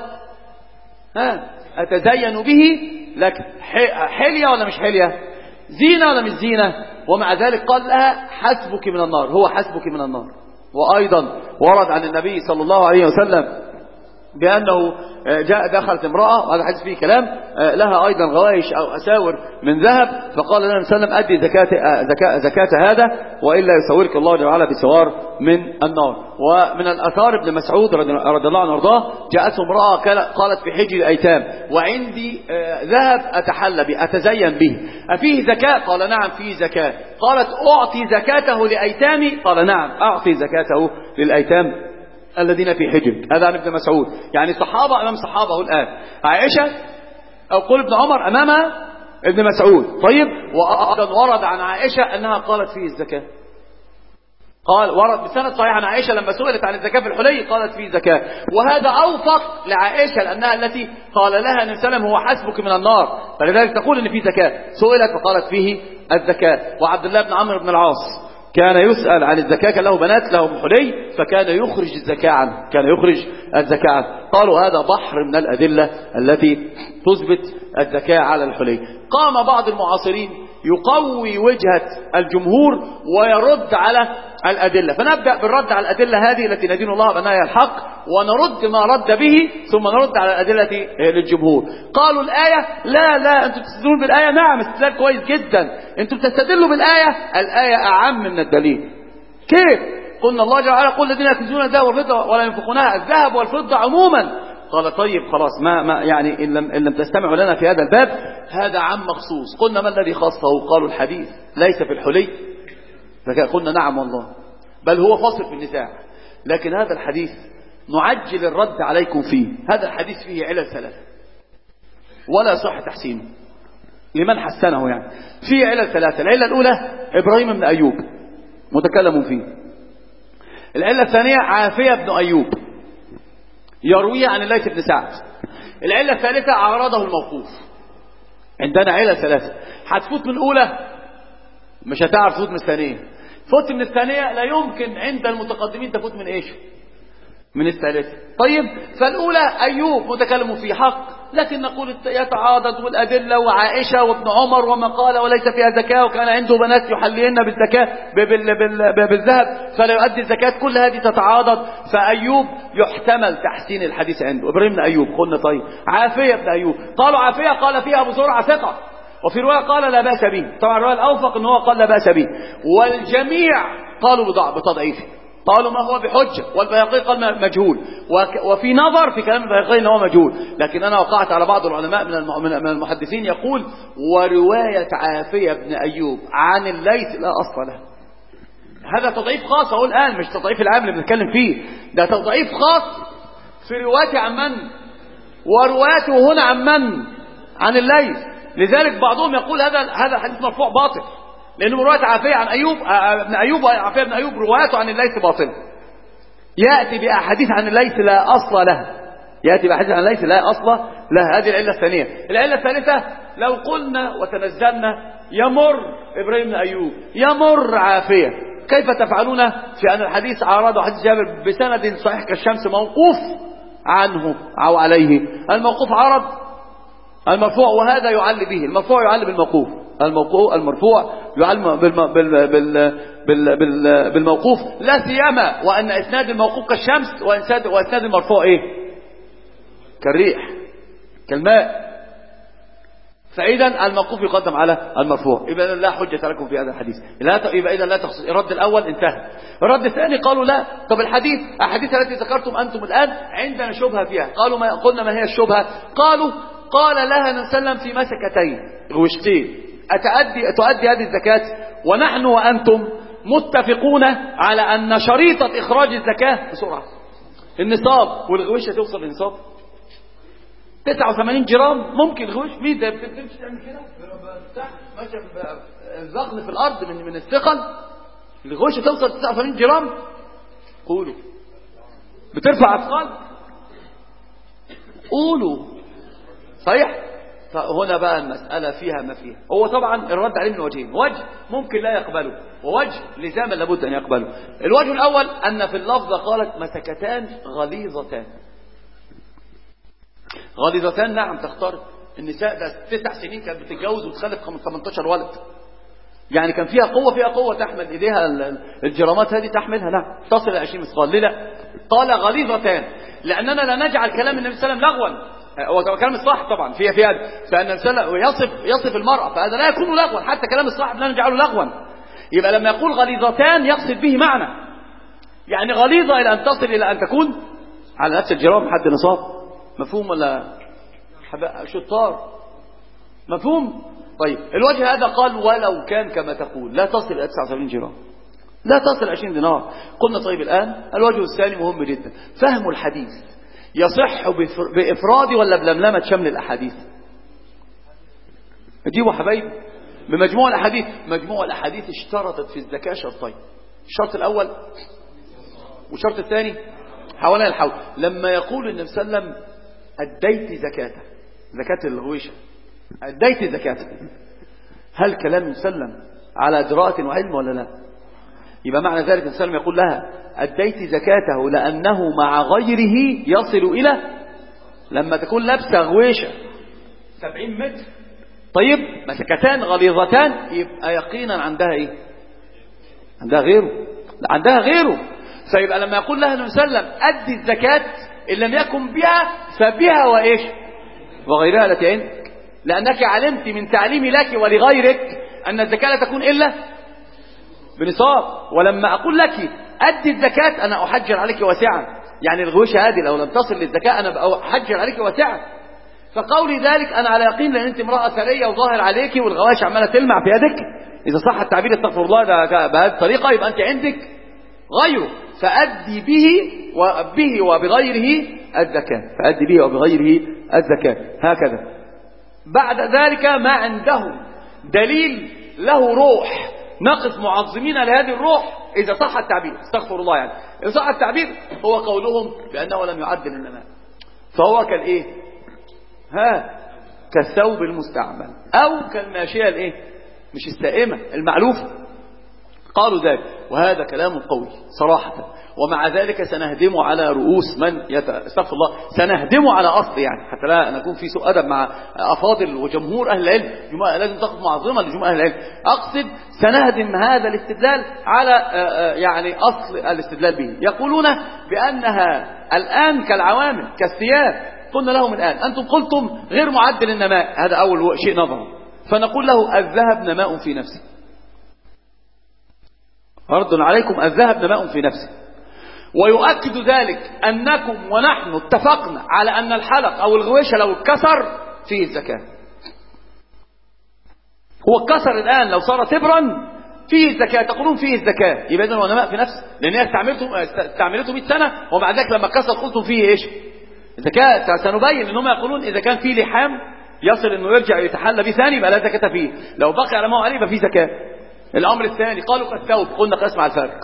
Speaker 3: أتزين به لك؟ حلية ولا مش حلية؟ زينة ولا مش زينة؟ ومع ذلك قال لها حسبك من النار، هو حسبك من النار. وأيضا ورد عن النبي صلى الله عليه وسلم بأنه دخلت امرأة، وهذا حديث فيه كلام، لها أيضا غوايش أو أساور من ذهب، فقال النبي صلى الله عليه وسلم أدي زكاة هذا وإلا يسورك الله جل وعلا بسوار من النار. ومن الأثار ابن مسعود رضي الله عنه وارضاه جاءته امرأة قالت في حجر الأيتام وعندي ذهب أتحلى به أتزين به أفيه زكاة؟ قال نعم فيه زكاة. قالت أعطي زكاته لأيتامي؟ قال نعم أعطي زكاته للأيتام الذين في حجرك. هذا عن ابن مسعود، يعني صحابة أمام صحابه الآن. عائشة أو قول ابن عمر أمامها ابن مسعود. طيب، وأيضا ورد عن عائشة أنها قالت فيه الزكاة. قال ورد بسند صحيح عن عائشة لما سئلت عن الزكاة في الحلي قالت فيه زكاة، وهذا أوفق لعائشة لأنها التي قال لها النبي صلى الله عليه وسلم هو حسبك من النار، فلذلك تقول إن فيه زكاة. سئلت وقالت فيه الزكاة. وعبد الله بن عمرو بن العاص كان يسأل عن الزكاة، كان له بنات له حلي فكان يخرج الزكاة عنه، كان يخرج الزكاة عنه. قالوا هذا بحر من الأدلة التي تثبت الزكاة على الحلي. قام بعض المعاصرين يقوي وجهة الجمهور ويرد على الأدلة، فنبدأ بالرد على الأدلة هذه التي ندين الله بأنها هي الحق، ونرد ما رد به، ثم نرد على الأدلة للجمهور. قالوا الآية لا أنتم تستدلون بالآية. نعم، استدلال كويس جدا، أنتم تستدلوا بالآية، الآية أعم من الدليل. كيف؟ قلنا الله جل وعلا قل الذين يكنزون الذهب والفضة ولا ينفقونها، الذهب والفضة عموما. قال طيب خلاص، ما يعني إن لم تستمعوا لنا في هذا الباب هذا عام مخصوص. قلنا ما الذي خصه؟ قالوا الحديث ليس في الحلي. فقلنا نعم والله، بل هو فاصل في النساء، لكن هذا الحديث نعجل الرد عليكم فيه. هذا الحديث فيه علل ثلاثة ولا صح تحسينه لمن حسنه، يعني فيه علل ثلاثة. العلة الأولى إبراهيم بن أيوب متكلم فيه. العلة الثانية عافية بن أيوب يروي عن الليث بن سعد. العلة الثالثة أعرضه الموقوف. عندنا علة ثلاثة، هتفوت من الأولى مش هتعرف تفوت من الثانية، فوت من الثانية لا يمكن عند المتقدمين تفوت من ايش؟ من الثالثة. طيب، فالأولى أيوب متكلم في حق، لكن نقول يتعاضد والأدلة وعائشة وابن عمر وما قال وليس فيها زكاة، وكان عنده بنات يحلين بالزكاة بالذهب فلا يؤدي الزكاة، كل هذه تتعاضد. فأيوب يحتمل تحسين الحديث عنده. إبراهيم بن أيوب قلنا طيب. عافية بن أيوب قالوا عافية قال فيها أبو زرعة ثقة، وفي رواية قال لا بأس به. طبعا الرواية الأوفق أنه قال لا بأس به، والجميع قالوا بتضعيفه، قالوا ما هو بحجة، والبيهقي قال مجهول، وفي نظر في كلام البيهقي أنه مجهول. لكن أنا وقعت على بعض العلماء من المحدثين يقول ورواية عافية بن أيوب عن الليث لا أصل له. هذا تضعيف خاص أقول الآن، مش تضعيف العام اللي بنتكلم فيه، ده تضعيف خاص في روايته عن من، وروايته هنا عن من؟ عن الليث. لذلك بعضهم يقول هذا الحديث مرفوع باطل، لأنه رواية عافية عن أيوب بن أيوب وعافية بن أيوب روايته عن الليث باطل. يأتي بأحاديث عن الليث لا أصل له، يأتي بأحاديث عن الليث لا أصل له. هذه العلة الثانية. العلة الثالثة لو قلنا وتنزلنا يمر إبراهيم بن أيوب يمر عافية، كيف تفعلون في أن الحديث عارض حديث جابر بسند صحيح كالشمس موقوف عنه أو عليه؟ الموقوف عرض المرفوع، وهذا يعل به. المرفوع يعل بالموقوف، المرفوع يعل بالموقوف، لا سيما وأن إسناد الموقوف كالشمس وإسناد المرفوع إيه؟ كالريح كالماء. فإذا الموقوف يقدم على المرفوع. إذا لا حجة لكم في هذا الحديث، يبقى إذا لا تخصص. الرد الأول انتهى. الرد الثاني قالوا لا، طب الأحاديث التي ذكرتم أنتم الآن عندنا شبهة فيها. قلنا ما هي الشبهة؟ قال لها النبي صلى الله عليه وسلم في مسكتين غوشتين تؤدي هذه الزكاة، ونحن وأنتم متفقون على أن شريطة إخراج الزكاة بسرعة النصاب، والغوشة توصل للنصاب 89 جرام. ممكن الغوش مين ده بتمشي تعمل كده ماشي الزغل في الأرض من الثقل، الغوشة توصل 89 جرام. قولوا بترفع أثقال، قولوا صحيح. فهنا بقى المسألة فيها ما فيها. هو طبعا الرد عليه من وجهين، وجه ممكن لا يقبله، ووجه لزاما لابد أن يقبله. الوجه الأول أن في اللفظ قالت مسكتان غليظتان. غليظتان نعم تختار. النساء ده 9 سنين كانت بتتجوز وتخلف 18 ولد، يعني كان فيها قوة تحمل إيديها الجرامات هذه تحملها. نعم تصل إلى 20 مثقال. ليه لا؟ قال غليظتان لأننا لا نجعل كلام النبي صلى الله عليه وسلم لغوا. هو كلام الصح طبعا فيها فأن يصف المرأة، فهذا لا يكون لغوا، حتى كلام الصاحب لا نجعله لغوا. يبقى لما يقول غليظتان يقصد به معنى، يعني غليظة إلى أن تصل إلى أن تكون على نفس الجرام حد نصاب. مفهوم ولا شطار؟ مفهوم؟ طيب الوجه هذا قال ولو كان كما تقول لا تصل إلى 79 جرام، لا تصل 20 دينار. قلنا طيب الآن الوجه الثاني مهم جدا، فهم الحديث يصح بإفراد ولا بلملمة شمل الأحاديث؟ اجيبوا حبايبي بمجموع الأحاديث. مجموع الأحاديث اشترطت في الزكاة شرطين: الشرط الأول والشرط الثاني حوالين الحول. لما يقول النبي صلى الله عليه وسلم أديت زكاته، زكاة الغويشة، أديت زكاته، هل كلام يسلم على قراءة وعلم ولا لا؟ يبقى معنى ذلك النبي صلى الله عليه وسلم يقول لها أديت زكاته لأنه مع غيره يصل إلى، لما تكون لابسة غويشة 70 متر طيب مسكتان غليظتان، يبقى يقينا عندها ايه؟ عندها غيره، عندها غيره. فيبقى لما يقول لها النبي صلى الله عليه وسلم أدي الزكاة إن لم يكن بها فبها وإيش وغيرها التي عندك، لأنك علمت من تعليمي لك ولغيرك أن الزكاة لا تكون إلا بنصاب. ولما أقول لك أدي الزكاة أنا أحجر عليك واسعا، يعني الغوشة هذه لو لم تصل للزكاة أنا أحجر عليك واسعا. فقولي ذلك أنا على يقين لأن أنت امرأة ثرية وظاهر عليك والغواش عمالة تلمع في يدك، إذا صح التعبير استغفر الله بهذه الطريقة، يبقى أنت عندك غيره، فأدي به وبغيره الزكاة، فأدي به وبغيره الزكاة. هكذا بعد ذلك ما عندهم دليل له روح نقف معظمين لهذه الروح إذا صح التعبير استغفر الله، يعني إذا صح التعبير هو قولهم بأنه لم يعدل النماء، فهو كالإيه؟ كالثوب المستعمل أو كالماشية الإيه؟ مش السائمة المعلوفة. قالوا ذلك، وهذا كلام قوي صراحة. ومع ذلك سنهدم على رؤوس من استغفر الله، سنهدم على أصل، يعني حتى لا نكون في سوء أدب مع أفاضل وجمهور أهل العلم، لازم تقف معظمة لجمهور أهل العلم. أقصد سنهدم هذا الاستدلال على يعني أصل الاستدلال به. يقولون بأنها الآن كالعوامل كالثياب. قلنا لهم الآن أنتم قلتم غير معدل النماء، هذا أول شيء نظر، فنقول له الذهب نماء في نفسه، رد عليكم، الذهب نماء في نفسه. ويؤكد ذلك أنكم ونحن اتفقنا على أن الحلق أو الغويشة لو اتكسر فيه الزكاة. هو اتكسر الآن لو صار تبرا فيه الزكاة، تقولون فيه الزكاة، يبقى إذن هو نماء في نفسه، لأن هي استعملته 100 سنة ومع ذلك لما اتكسر قلتم فيه إيش؟ الزكاة. سنبين أنهم يقولون إذا كان فيه لحام يصل أنه يرجع يتحلى به ثاني يبقى لا زكاة فيه، لو بقي على ما هو عليه يبقى فيه زكاة. الأمر الثاني قالوا كالثوب، قلنا قسم على الفارق،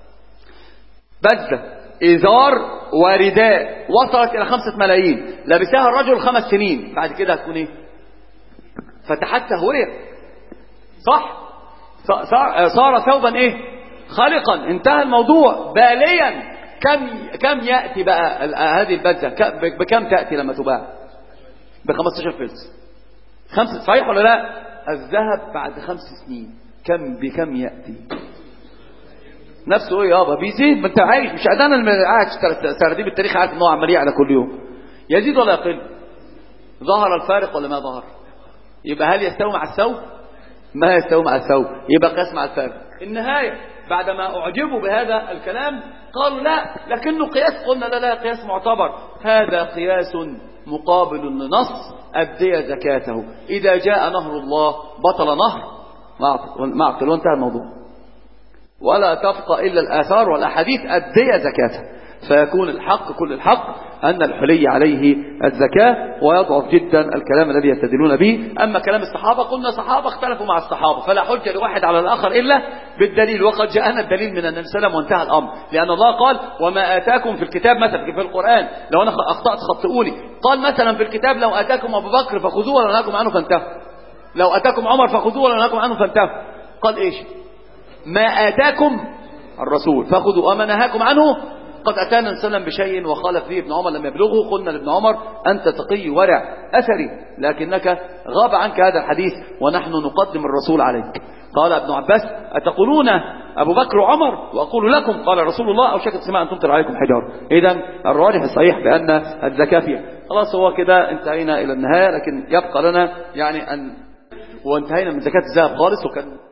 Speaker 3: بدلة إزار ورداء وصلت إلى 5 ملايين لبسها الرجل 5 سنين، بعد كده هتكون إيه؟ فتحت هوية، صح؟ صار ثوبا إيه؟ خالقا، انتهى الموضوع. باليا كم يأتي بقى هذه البدلة؟ بكم تأتي لما تباع؟ ب15 فلس. 5 صحيح ولا لا؟ الذهب بعد 5 سنين بكم يأتي؟ نفسه ايه يابا؟ بيزيد، ما انت عايش، مش انا اللي قاعد ترتيب التاريخ عارف ان هو عمال يعلى كل يوم، يزيد ولا يقل؟ ظهر الفارق ولا ما ظهر؟ يبقى هل يستوي مع الثوب؟ ما يستوي مع الثوب، يبقى قياس مع الفارق. النهاية بعدما أعجبوا بهذا الكلام قالوا لا، لكنه قياس. قلنا لا قياس معتبر، هذا قياس مقابل لنص أدي زكاته، إذا جاء نهر الله بطل نهر معقل وانتهى الموضوع، ولا تبقى إلا الآثار والأحاديث أدي زكاته، فيكون الحق كل الحق أن الحلي عليه الزكاة، ويضعف جدا الكلام الذي يستدلون به. أما كلام الصحابة قلنا صحابة اختلفوا مع الصحابة، فلا حجة لواحد على الآخر إلا بالدليل، وقد جاءنا الدليل من النبي صلى الله عليه وسلم وانتهى الأمر، لأن الله قال وما آتاكم في الكتاب، مثلا في القرآن لو أنا أخطأت خطئوني، قال مثلا في الكتاب لو آتاكم أبو بكر فخذوه ولا نهاكم عنه فانتهوا، لو آتاكم عمر فخذوه ولا نهاكم عنه فانتهوا. قال إيش؟ ما آتاكم الرسول فخذوا وما نهاكم عنه. قد أتانا نسلم بشيء وخالف فيه ابن عمر لم يبلغه، قلنا لابن عمر أنت تقي ورع أثري، لكنك غاب عنك هذا الحديث ونحن نقدم الرسول عليك. قال ابن عباس أتقولون أبو بكر وعمر وأقول لكم قال رسول الله أو شكت سماء أن تمطر عليكم حجار. إذن الراجح الصحيح بأن الزكاة فيها. خلاص هو كده انتهينا إلى النهاية، لكن يبقى لنا يعني أن وانتهينا من زكاة الذهب خالص، وكان